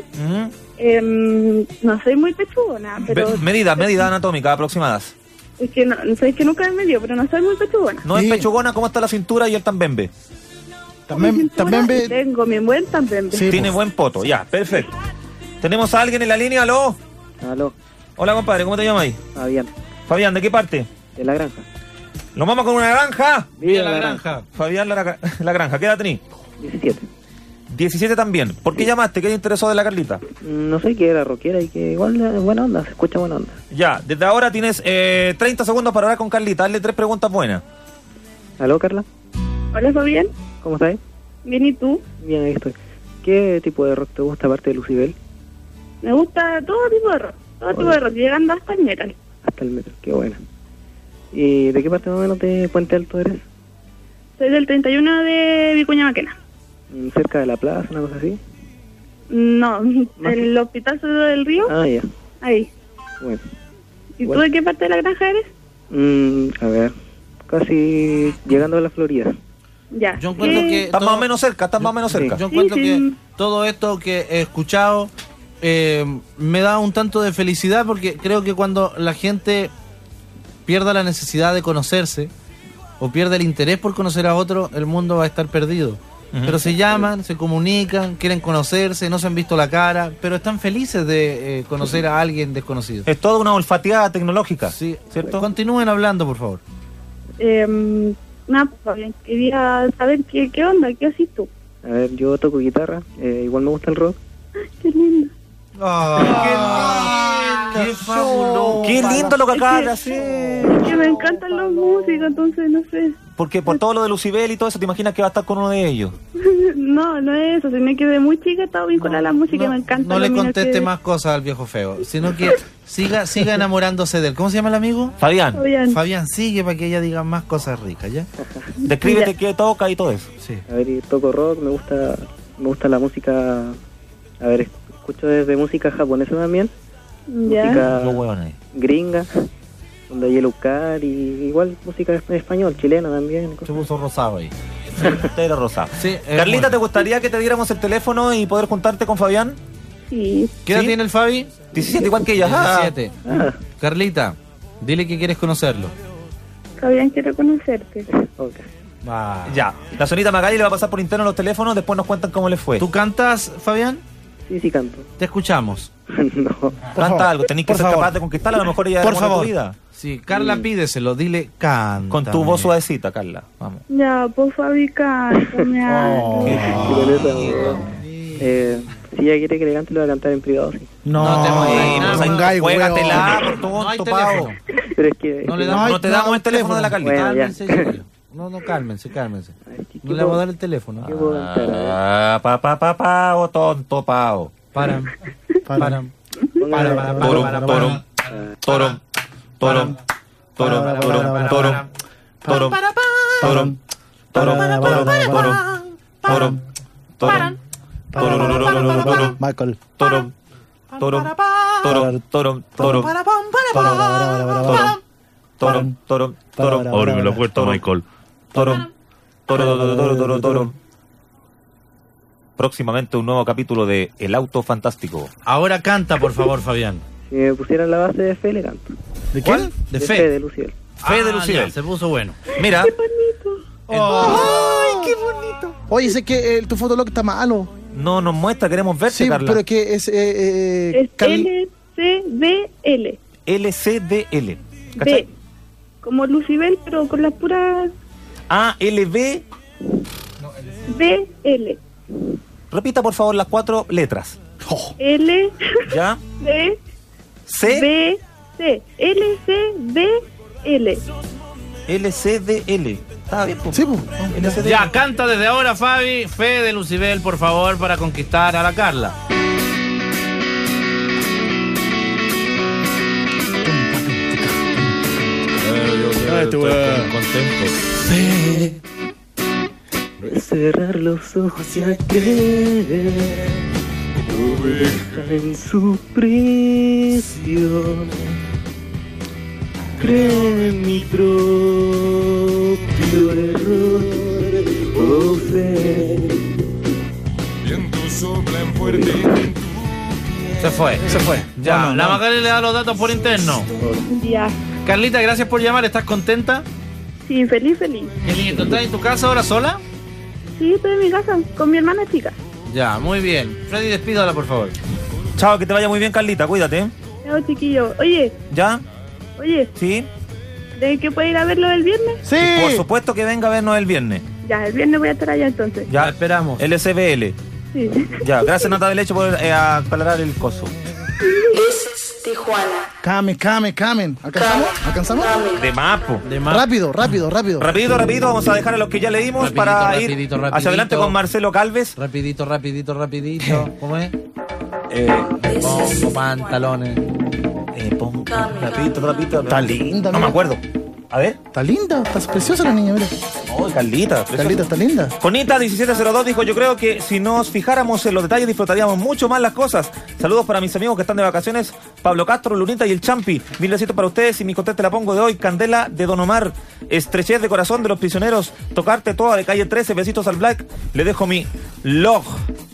No soy muy pechugona, pero... Medidas anatómicas aproximadas. Es que no sé, que nunca me dio, pero no soy muy pechugona. ¿No es pechugona? ¿Cómo está la cintura y el tambembe? También tengo mi buen tambembe. Sí, tiene buen poto, ya, perfecto. ¿Tenemos a alguien en la línea? ¿Aló? Aló. Hola, compadre, ¿cómo te llamas ahí? Fabián. Fabián, ¿de qué parte? De la granja. ¿Nos vamos con una granja? Vive la granja. Fabián, la granja. ¿Qué edad tenés? 17. 17 también. ¿Por qué llamaste? ¿Qué te interesó de la Carlita? No sé, que era rockera y que igual buena onda, se escucha buena onda. Ya, desde ahora tienes 30 segundos para hablar con Carlita. Hazle 3 preguntas buenas. ¿Aló, Carla? Hola, Fabián. ¿Cómo estás? Bien, ¿y tú? Bien, ahí estoy. ¿Qué tipo de rock te gusta aparte de Lucibel? Me gusta todo tipo de rock. Todo tipo de rock, llegando hasta el metal. Hasta el metal, qué buena. ¿Y de qué parte más o menos de Puente Alto eres? Soy del 31 de Vicuña Maquena. ¿Cerca de la plaza, una cosa así? No, el Hospital Sur del Río. Ah, ya. Ahí. Bueno. ¿Y tú de qué parte de la granja eres? A ver, casi llegando a la Florida. Ya. Yo encuentro que... Estás más o menos cerca, Yo encuentro que todo esto que he escuchado me da un tanto de felicidad porque creo que cuando la gente pierda la necesidad de conocerse o pierde el interés por conocer a otro, el mundo va a estar perdido. Pero se llaman, se comunican, quieren conocerse, no se han visto la cara, pero están felices de conocer a alguien desconocido. Es toda una olfateada tecnológica, sí, ¿cierto? Continúen hablando, por favor. Nada, Fabián, quería saber qué onda, qué haces tú. A ver, yo toco guitarra, igual me gusta el rock. Qué lindo. ¡Qué fabuloso! ¡Qué lindo lo que acabas de hacer! Es que me encantan los músicos, entonces no sé. Porque por todo lo de Lucibel y todo eso, ¿te imaginas que va a estar con uno de ellos? No es eso, sino que de muy chica he estado vinculada a la música y me encanta. No le conteste más cosas al viejo feo, sino que siga enamorándose de él. ¿Cómo se llama el amigo? Fabián, sigue para que ella diga más cosas ricas, ¿ya? Descríbete qué toca y todo eso. Sí. A ver, toco rock, me gusta la música. A ver, escucho desde música japonesa también. Ya. Música gringa, donde Yellow Card y igual música en español, chilena también. Se puso rosado ahí. Entero rosado. Sí, Carlita, bueno. ¿te gustaría que te diéramos el teléfono y poder juntarte con Fabián? Sí. ¿Qué edad tiene el Fabi? 17, igual que ella. 17. Carlita, dile que quieres conocerlo. Fabián, quiero conocerte. Okay. Ya, la sonita Magali le va a pasar por interno los teléfonos, después nos cuentan cómo les fue. ¿Tú cantas, Fabián? Sí, canto. Te escuchamos. No. Canta algo, tenés que ser capaz de conquistarla, a lo mejor ella por es el amor favor. de tu vida. Sí, Carla, pídeselo, dile canta. Con tu voz suavecita, Carla, vamos. Ya, pues Fabi, cántame algo. Si ella quiere que le cante, lo va a cantar en privado, sí. No te pongáis, juégatela, por todo, no hay topao. teléfono. Pero es que... No te damos el teléfono de la Carlita. Bueno, ya. Cálmense, chiquillos. No, cálmense. No le voy a dar el teléfono. ¿Qué puedo cantar? Pao, tonto, pao. Param. Michael. Ábreme la puerta, Michael. Próximamente un nuevo capítulo de El Auto Fantástico. Ahora canta, por favor, Fabián. Si me pusieran la base de fe, le canto. ¿De cuál? De fe, de Lucibel. Fe de Lucibel. Ya, se puso bueno. Mira. Qué bonito. ¡Ay, qué bonito! Oye, sé que tu fotolog está malo. No nos muestra, queremos verte, Sí, Carla. pero que es... Es LCDL. LCDL. B. Como Lucibel, pero con las puras LB. BL. Repita, por favor, las 4 letras. L. ¿Ya? D. C. B. C. L. C. D. L. LCDL. Estaba bien, pues. Sí, pues. LCDL. Ya, canta desde ahora, Fabi. Fe de Lucibel, por favor, para conquistar a la Carla. Fe. Cerrar los ojos y a creer. Oveja en su prisión. Cree en mi propio error. Oh, fe. Vientos soplan fuerte en tu Se fue. Ya, la Magali le da los datos por interno. Ya. Carlita, gracias por llamar. ¿Estás contenta? Sí, feliz. Qué lindo. ¿Estás en tu casa ahora sola? Sí, estoy en mi casa con mi hermana chica. Ya, muy bien. Freddy, despídala, por favor. Chao, que te vaya muy bien, Carlita. Cuídate. Chao, chiquillo. Oye, ¿Ya? ¿Sí? ¿de qué puede ir a verlo el viernes? Sí. Por supuesto que venga a vernos el viernes. Ya, el viernes voy a estar allá entonces. Ya, esperamos. LCBL. Sí. Ya, gracias, Nata de Leche, por aclarar el coso. Es Tijuana. Camen. ¿Alcanzamos? De mapo. Rápido. Rapidito, vamos a dejar a los que ya le dimos para ir hacia adelante con Marcelo Calves. Rapidito. ¿Cómo es? Pongo pantalones. Rapidito. Está linda, No me acuerdo. A ver. Está linda, está preciosa la niña, mira. Oh, Carlita. Carlita está linda. Conita 1702 dijo: yo creo que si nos fijáramos en los detalles disfrutaríamos mucho más las cosas. Saludos para mis amigos que están de vacaciones, Pablo Castro, Lunita y el Champi. 1000 besitos para ustedes y mi contesta la pongo de hoy. Candela de Don Omar, estrechez de corazón de los prisioneros, tocarte toda de calle 13, besitos al Black. Le dejo mi log.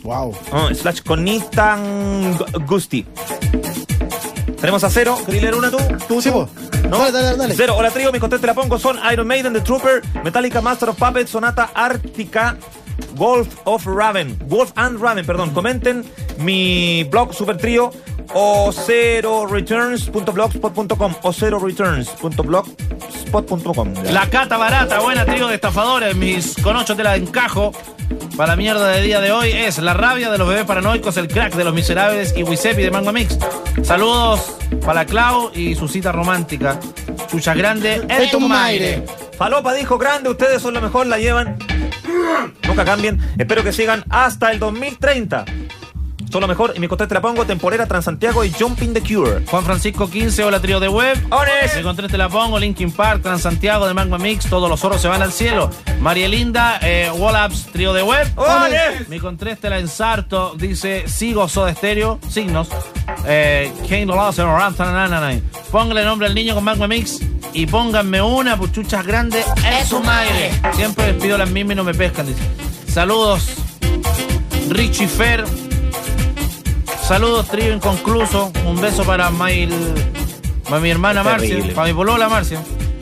Wow. Slash con Nitan Gusti. Tenemos a Cero. ¿Querés leer una tú? Sí, vos. ¿No? Dale. Cero. Hola, trío. Mis contestes te la pongo son Iron Maiden, The Trooper, Metallica, Master of Puppets, Sonata Ártica, Wolf and Raven, perdón. Comenten mi blog Super Trío o ceroreturns.blogspot.com o ceroreturns.blogspot.com. La cata barata, buena trío de estafadores. Mis con 8 te la encajo. Para la mierda del día de hoy es La Rabia de los Bebés Paranoicos, El Crack de los Miserables y Wisepi de Magma Mix. Saludos para Clau y su cita romántica. Chucha grande, el Tumaire. Falopa dijo grande, ustedes son lo mejor, la llevan. Nunca cambien. Espero que sigan hasta el 2030. Son lo mejor. Y mi conteste la pongo, Temporera, Transantiago y Jumping the Cure. Juan Francisco 15, hola trío de web. ¡Ones! Mi conteste la pongo, Linkin Park, Transantiago de Magma Mix, todos los oros se van al cielo. María Linda, Wallaps, trío de web. ¡Ones! Mi conteste la ensarto, dice, sigo Soda Stereo, signos. Kane Loser, póngale nombre al niño con Magma Mix y pónganme una puchuchas grande en su madre. Siempre les pido las mismas y no me pescan, dice. Saludos, Richie Fer. Saludos, trío inconcluso. Un beso para mi hermana Marcia, para mi polola Marcia.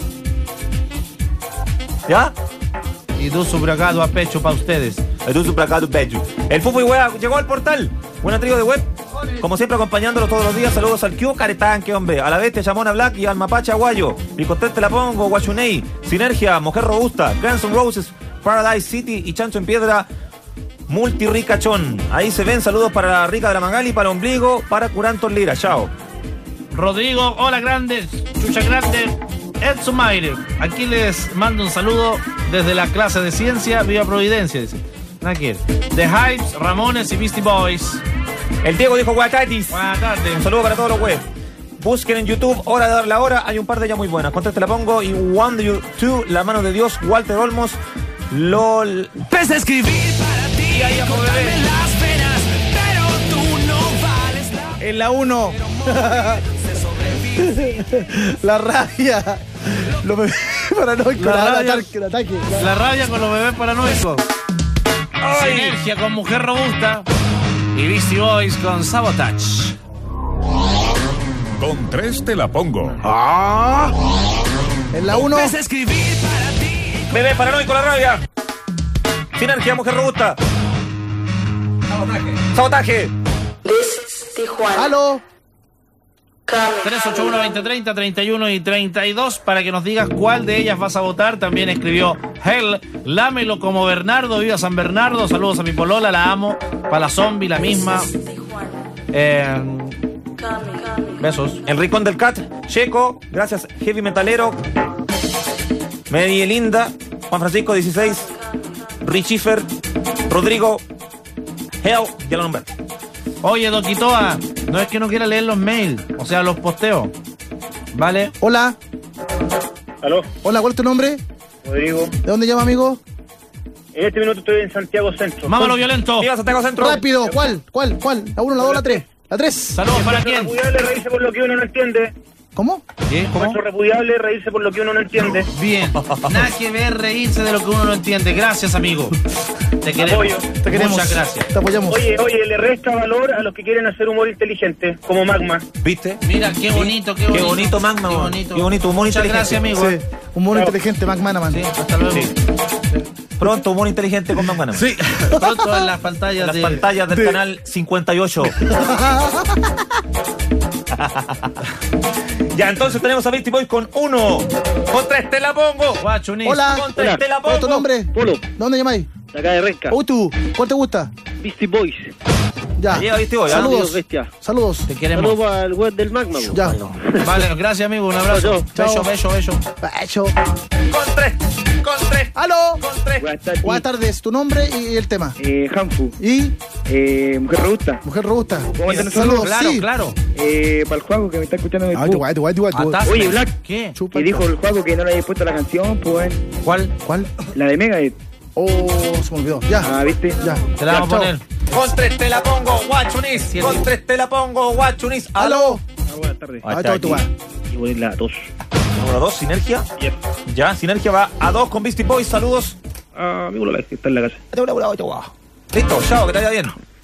¿Ya? Y dos subracado a pecho para ustedes. El Fufu y Wea llegó al portal. Buena trío de web. Como siempre, acompañándolos todos los días. Saludos al Q, Caretanque, hombre. A la Bestia, Chamona Black y al Mapache Aguayo. Mi conteste la pongo, Guachunei, Sinergia, Mujer Robusta, Guns N' Roses, Paradise City y Chancho en Piedra. Multiricachón. Ahí se ven. Saludos para la Rica de la Magali, para Ombligo, para Curantos Lira. Chao. Rodrigo, hola grandes, chucha grande, Edson Maire. Aquí les mando un saludo desde la clase de ciencia, Viva Providencia, dice. Aquí. The Hypes, Ramones y Beastie Boys. El Diego dijo Guatatis. Buenas tardes. Un saludo para todos los web. Busquen en YouTube Hora de Dar la Hora. Hay un par de ellas muy buenas. Conteste la pongo. Y One You Two, La Mano de Dios, Walter Olmos, LOL. Empecé a escribir para ti y ahí cortarme las penas, pero tú no vales la... En la 1. La rabia. Los bebés paranoicos. La rabia con los bebés paranoicos. Sinergia con Mujer Robusta. Y Beastie Boys con Sabotage. Con 3 te la pongo. En la 1. Empecé a escribir para ti. Bebé paranoico, La Rabia. Sinergia, Mujer Robusta. Sabotaje. Tijuana. ¡Aló! 381-2030, 31 y 32 para que nos digas cuál de ellas vas a votar. También escribió Hell, lámelo como Bernardo, viva San Bernardo. Saludos a mi polola, la amo. Para la zombie, la misma. Besos. El Rincón del Cat, Checo, gracias Heavy Metalero, Linda, Juan Francisco 16, Richifer, Rodrigo, Hell, ya lo nombré. Oye, Doquitoa, no es que no quiera leer los mails, o sea, los posteos. ¿Vale? Hola. ¿Aló? Hola, ¿cuál es tu nombre? Rodrigo. ¿De dónde llama, amigo? En este minuto estoy en Santiago Centro. Mámalo violento. Viva Santiago Centro. Rápido, ¿cuál? ¿La 1, la 2, la 3? La 3. Saludos para quién. Repudiable reírse por lo que uno no entiende. ¿Cómo? ¿Qué? ¿Cómo? Es repudiable reírse por lo que uno no entiende. Bien. Nada que ver reírse de lo que uno no entiende. Gracias, amigo. Te queremos. Apoyo. Te queremos. Muchas gracias. Te apoyamos. Oye, le resta valor a los que quieren hacer humor inteligente, como Magma. ¿Viste? Mira, qué bonito, qué bonito. Qué bonito, Magma. Qué bonito. Qué bonito, humor Muchas inteligente. gracias, amigo. Sí, humor inteligente, McManaman. Sí, hasta luego. Sí. Pronto, humor inteligente con Magma. Sí, pronto en las pantallas, pantallas del canal 58. Ya, entonces tenemos a Beastie Boys con 1. Con 3 te la pongo. Guachunis. Hola. Con 3 te la ¿Cuál es tu pongo. nombre? Polo. ¿Dónde llamáis? De acá de Renca. ¿Tú? ¿Cuál te gusta? Beastie Boys. Ya. Llega Beastie Boys. Saludos. Bestia. Saludos. Te queremos. Saludos para el web del Magma. Ya. Vale, gracias, amigo. Un abrazo. Chao. Beso. Beso. Con 3. Con 3. ¡Aló! Con 3. Buenas tardes. Tu nombre y el tema. Hanfu. Y Mujer Robusta. Mujer Robusta. Saludos. Claro. Para el juego que me está escuchando en el Ay, Oye, Black. ¿Qué? Y dijo el juego que no le había puesto la canción, pues. ¿Cuál? La de Megadeth. Oh, se me olvidó. Ya. ¿Viste? Ya. Te la vamos a poner. Con 3 te la pongo, Guachunis. Con 3 te la pongo, Guachunis. ¡Aló! Buenas tardes. Ahí está, tú vas. Y voy a ir la 2. Número 2, Sinergia. Yep. Ya, Sinergia va a 2 con Beastie Boys. Saludos. Amigo, la que está en la casa. Listo, chao, que te vaya bien.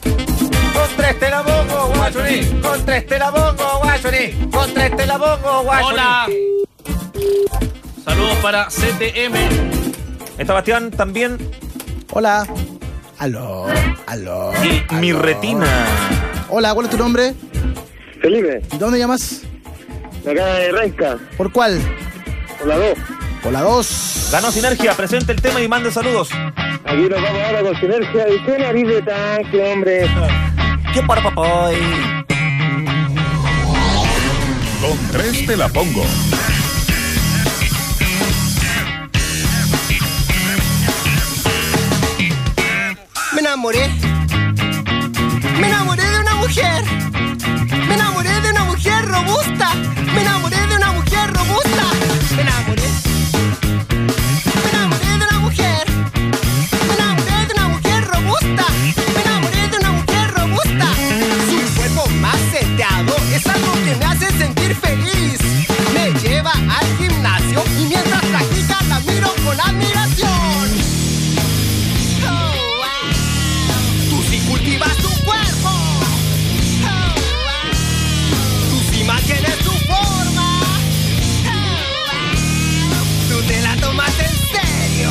Contra este la pongo, guachuní. Contra este la pongo, guachuní. Contra este la pongo, guachuní. Hola. Saludos para CTM. Está Bastián también. Hola. Aló. Y mi retina. Hola, ¿cuál es tu nombre? Felipe. ¿Y dónde llamas? De acá de Renca. ¿Por cuál? Por la 2. Por la 2. Ganó Sinergia, presente el tema y mande saludos. Aquí nos vamos ahora con Sinergia. ¿Y qué nariz de tanque, hombre? ¿Qué para papá? Con 3 te la pongo. Me enamoré de una mujer. Me enamoré de una mujer robusta. Me enamoré de una mujer robusta. Me enamoré de una mujer. Me enamoré de una mujer robusta. Me enamoré de una mujer robusta. Su cuerpo más seteado es algo que me hace sentir feliz. Me lleva al gimnasio y mientras practica la miro con admiración. Cultivas tu cuerpo, tú sí mantienes tu forma, tú te la tomas en serio.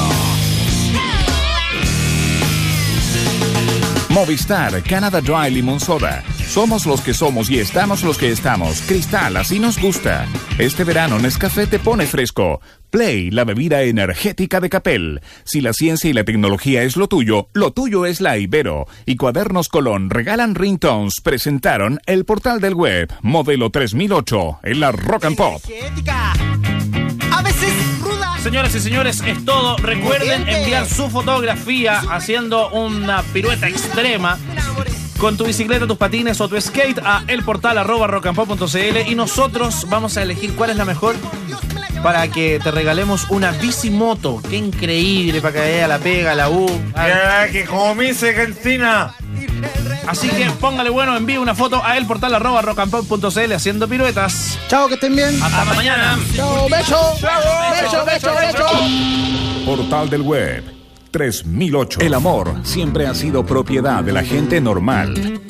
Movistar, Canada Dry Limón Soda. Somos los que somos y estamos los que estamos. Cristal, así nos gusta. Este verano Nescafé te pone fresco. Play, la bebida energética de Capel. Si la ciencia y la tecnología es lo tuyo es la Ibero. Y Cuadernos Colón regalan ringtones. Presentaron el portal del web, modelo 3008, en la Rock and Pop. A veces ruda. Señoras y señores, es todo. Recuerden enviar su fotografía haciendo una pirueta extrema con tu bicicleta, tus patines o tu skate a elportal@rockandpop.cl y nosotros vamos a elegir cuál es la mejor para que te regalemos una bicimoto. Qué increíble, para que vaya la pega, la U. Que como me dice Argentina. Así que póngale bueno, envíe una foto a elportal@rockandpop.cl haciendo piruetas. Chao, que estén bien. Hasta mañana. Chao, beso. Beso. Portal del web 3008. El amor siempre ha sido propiedad de la gente normal.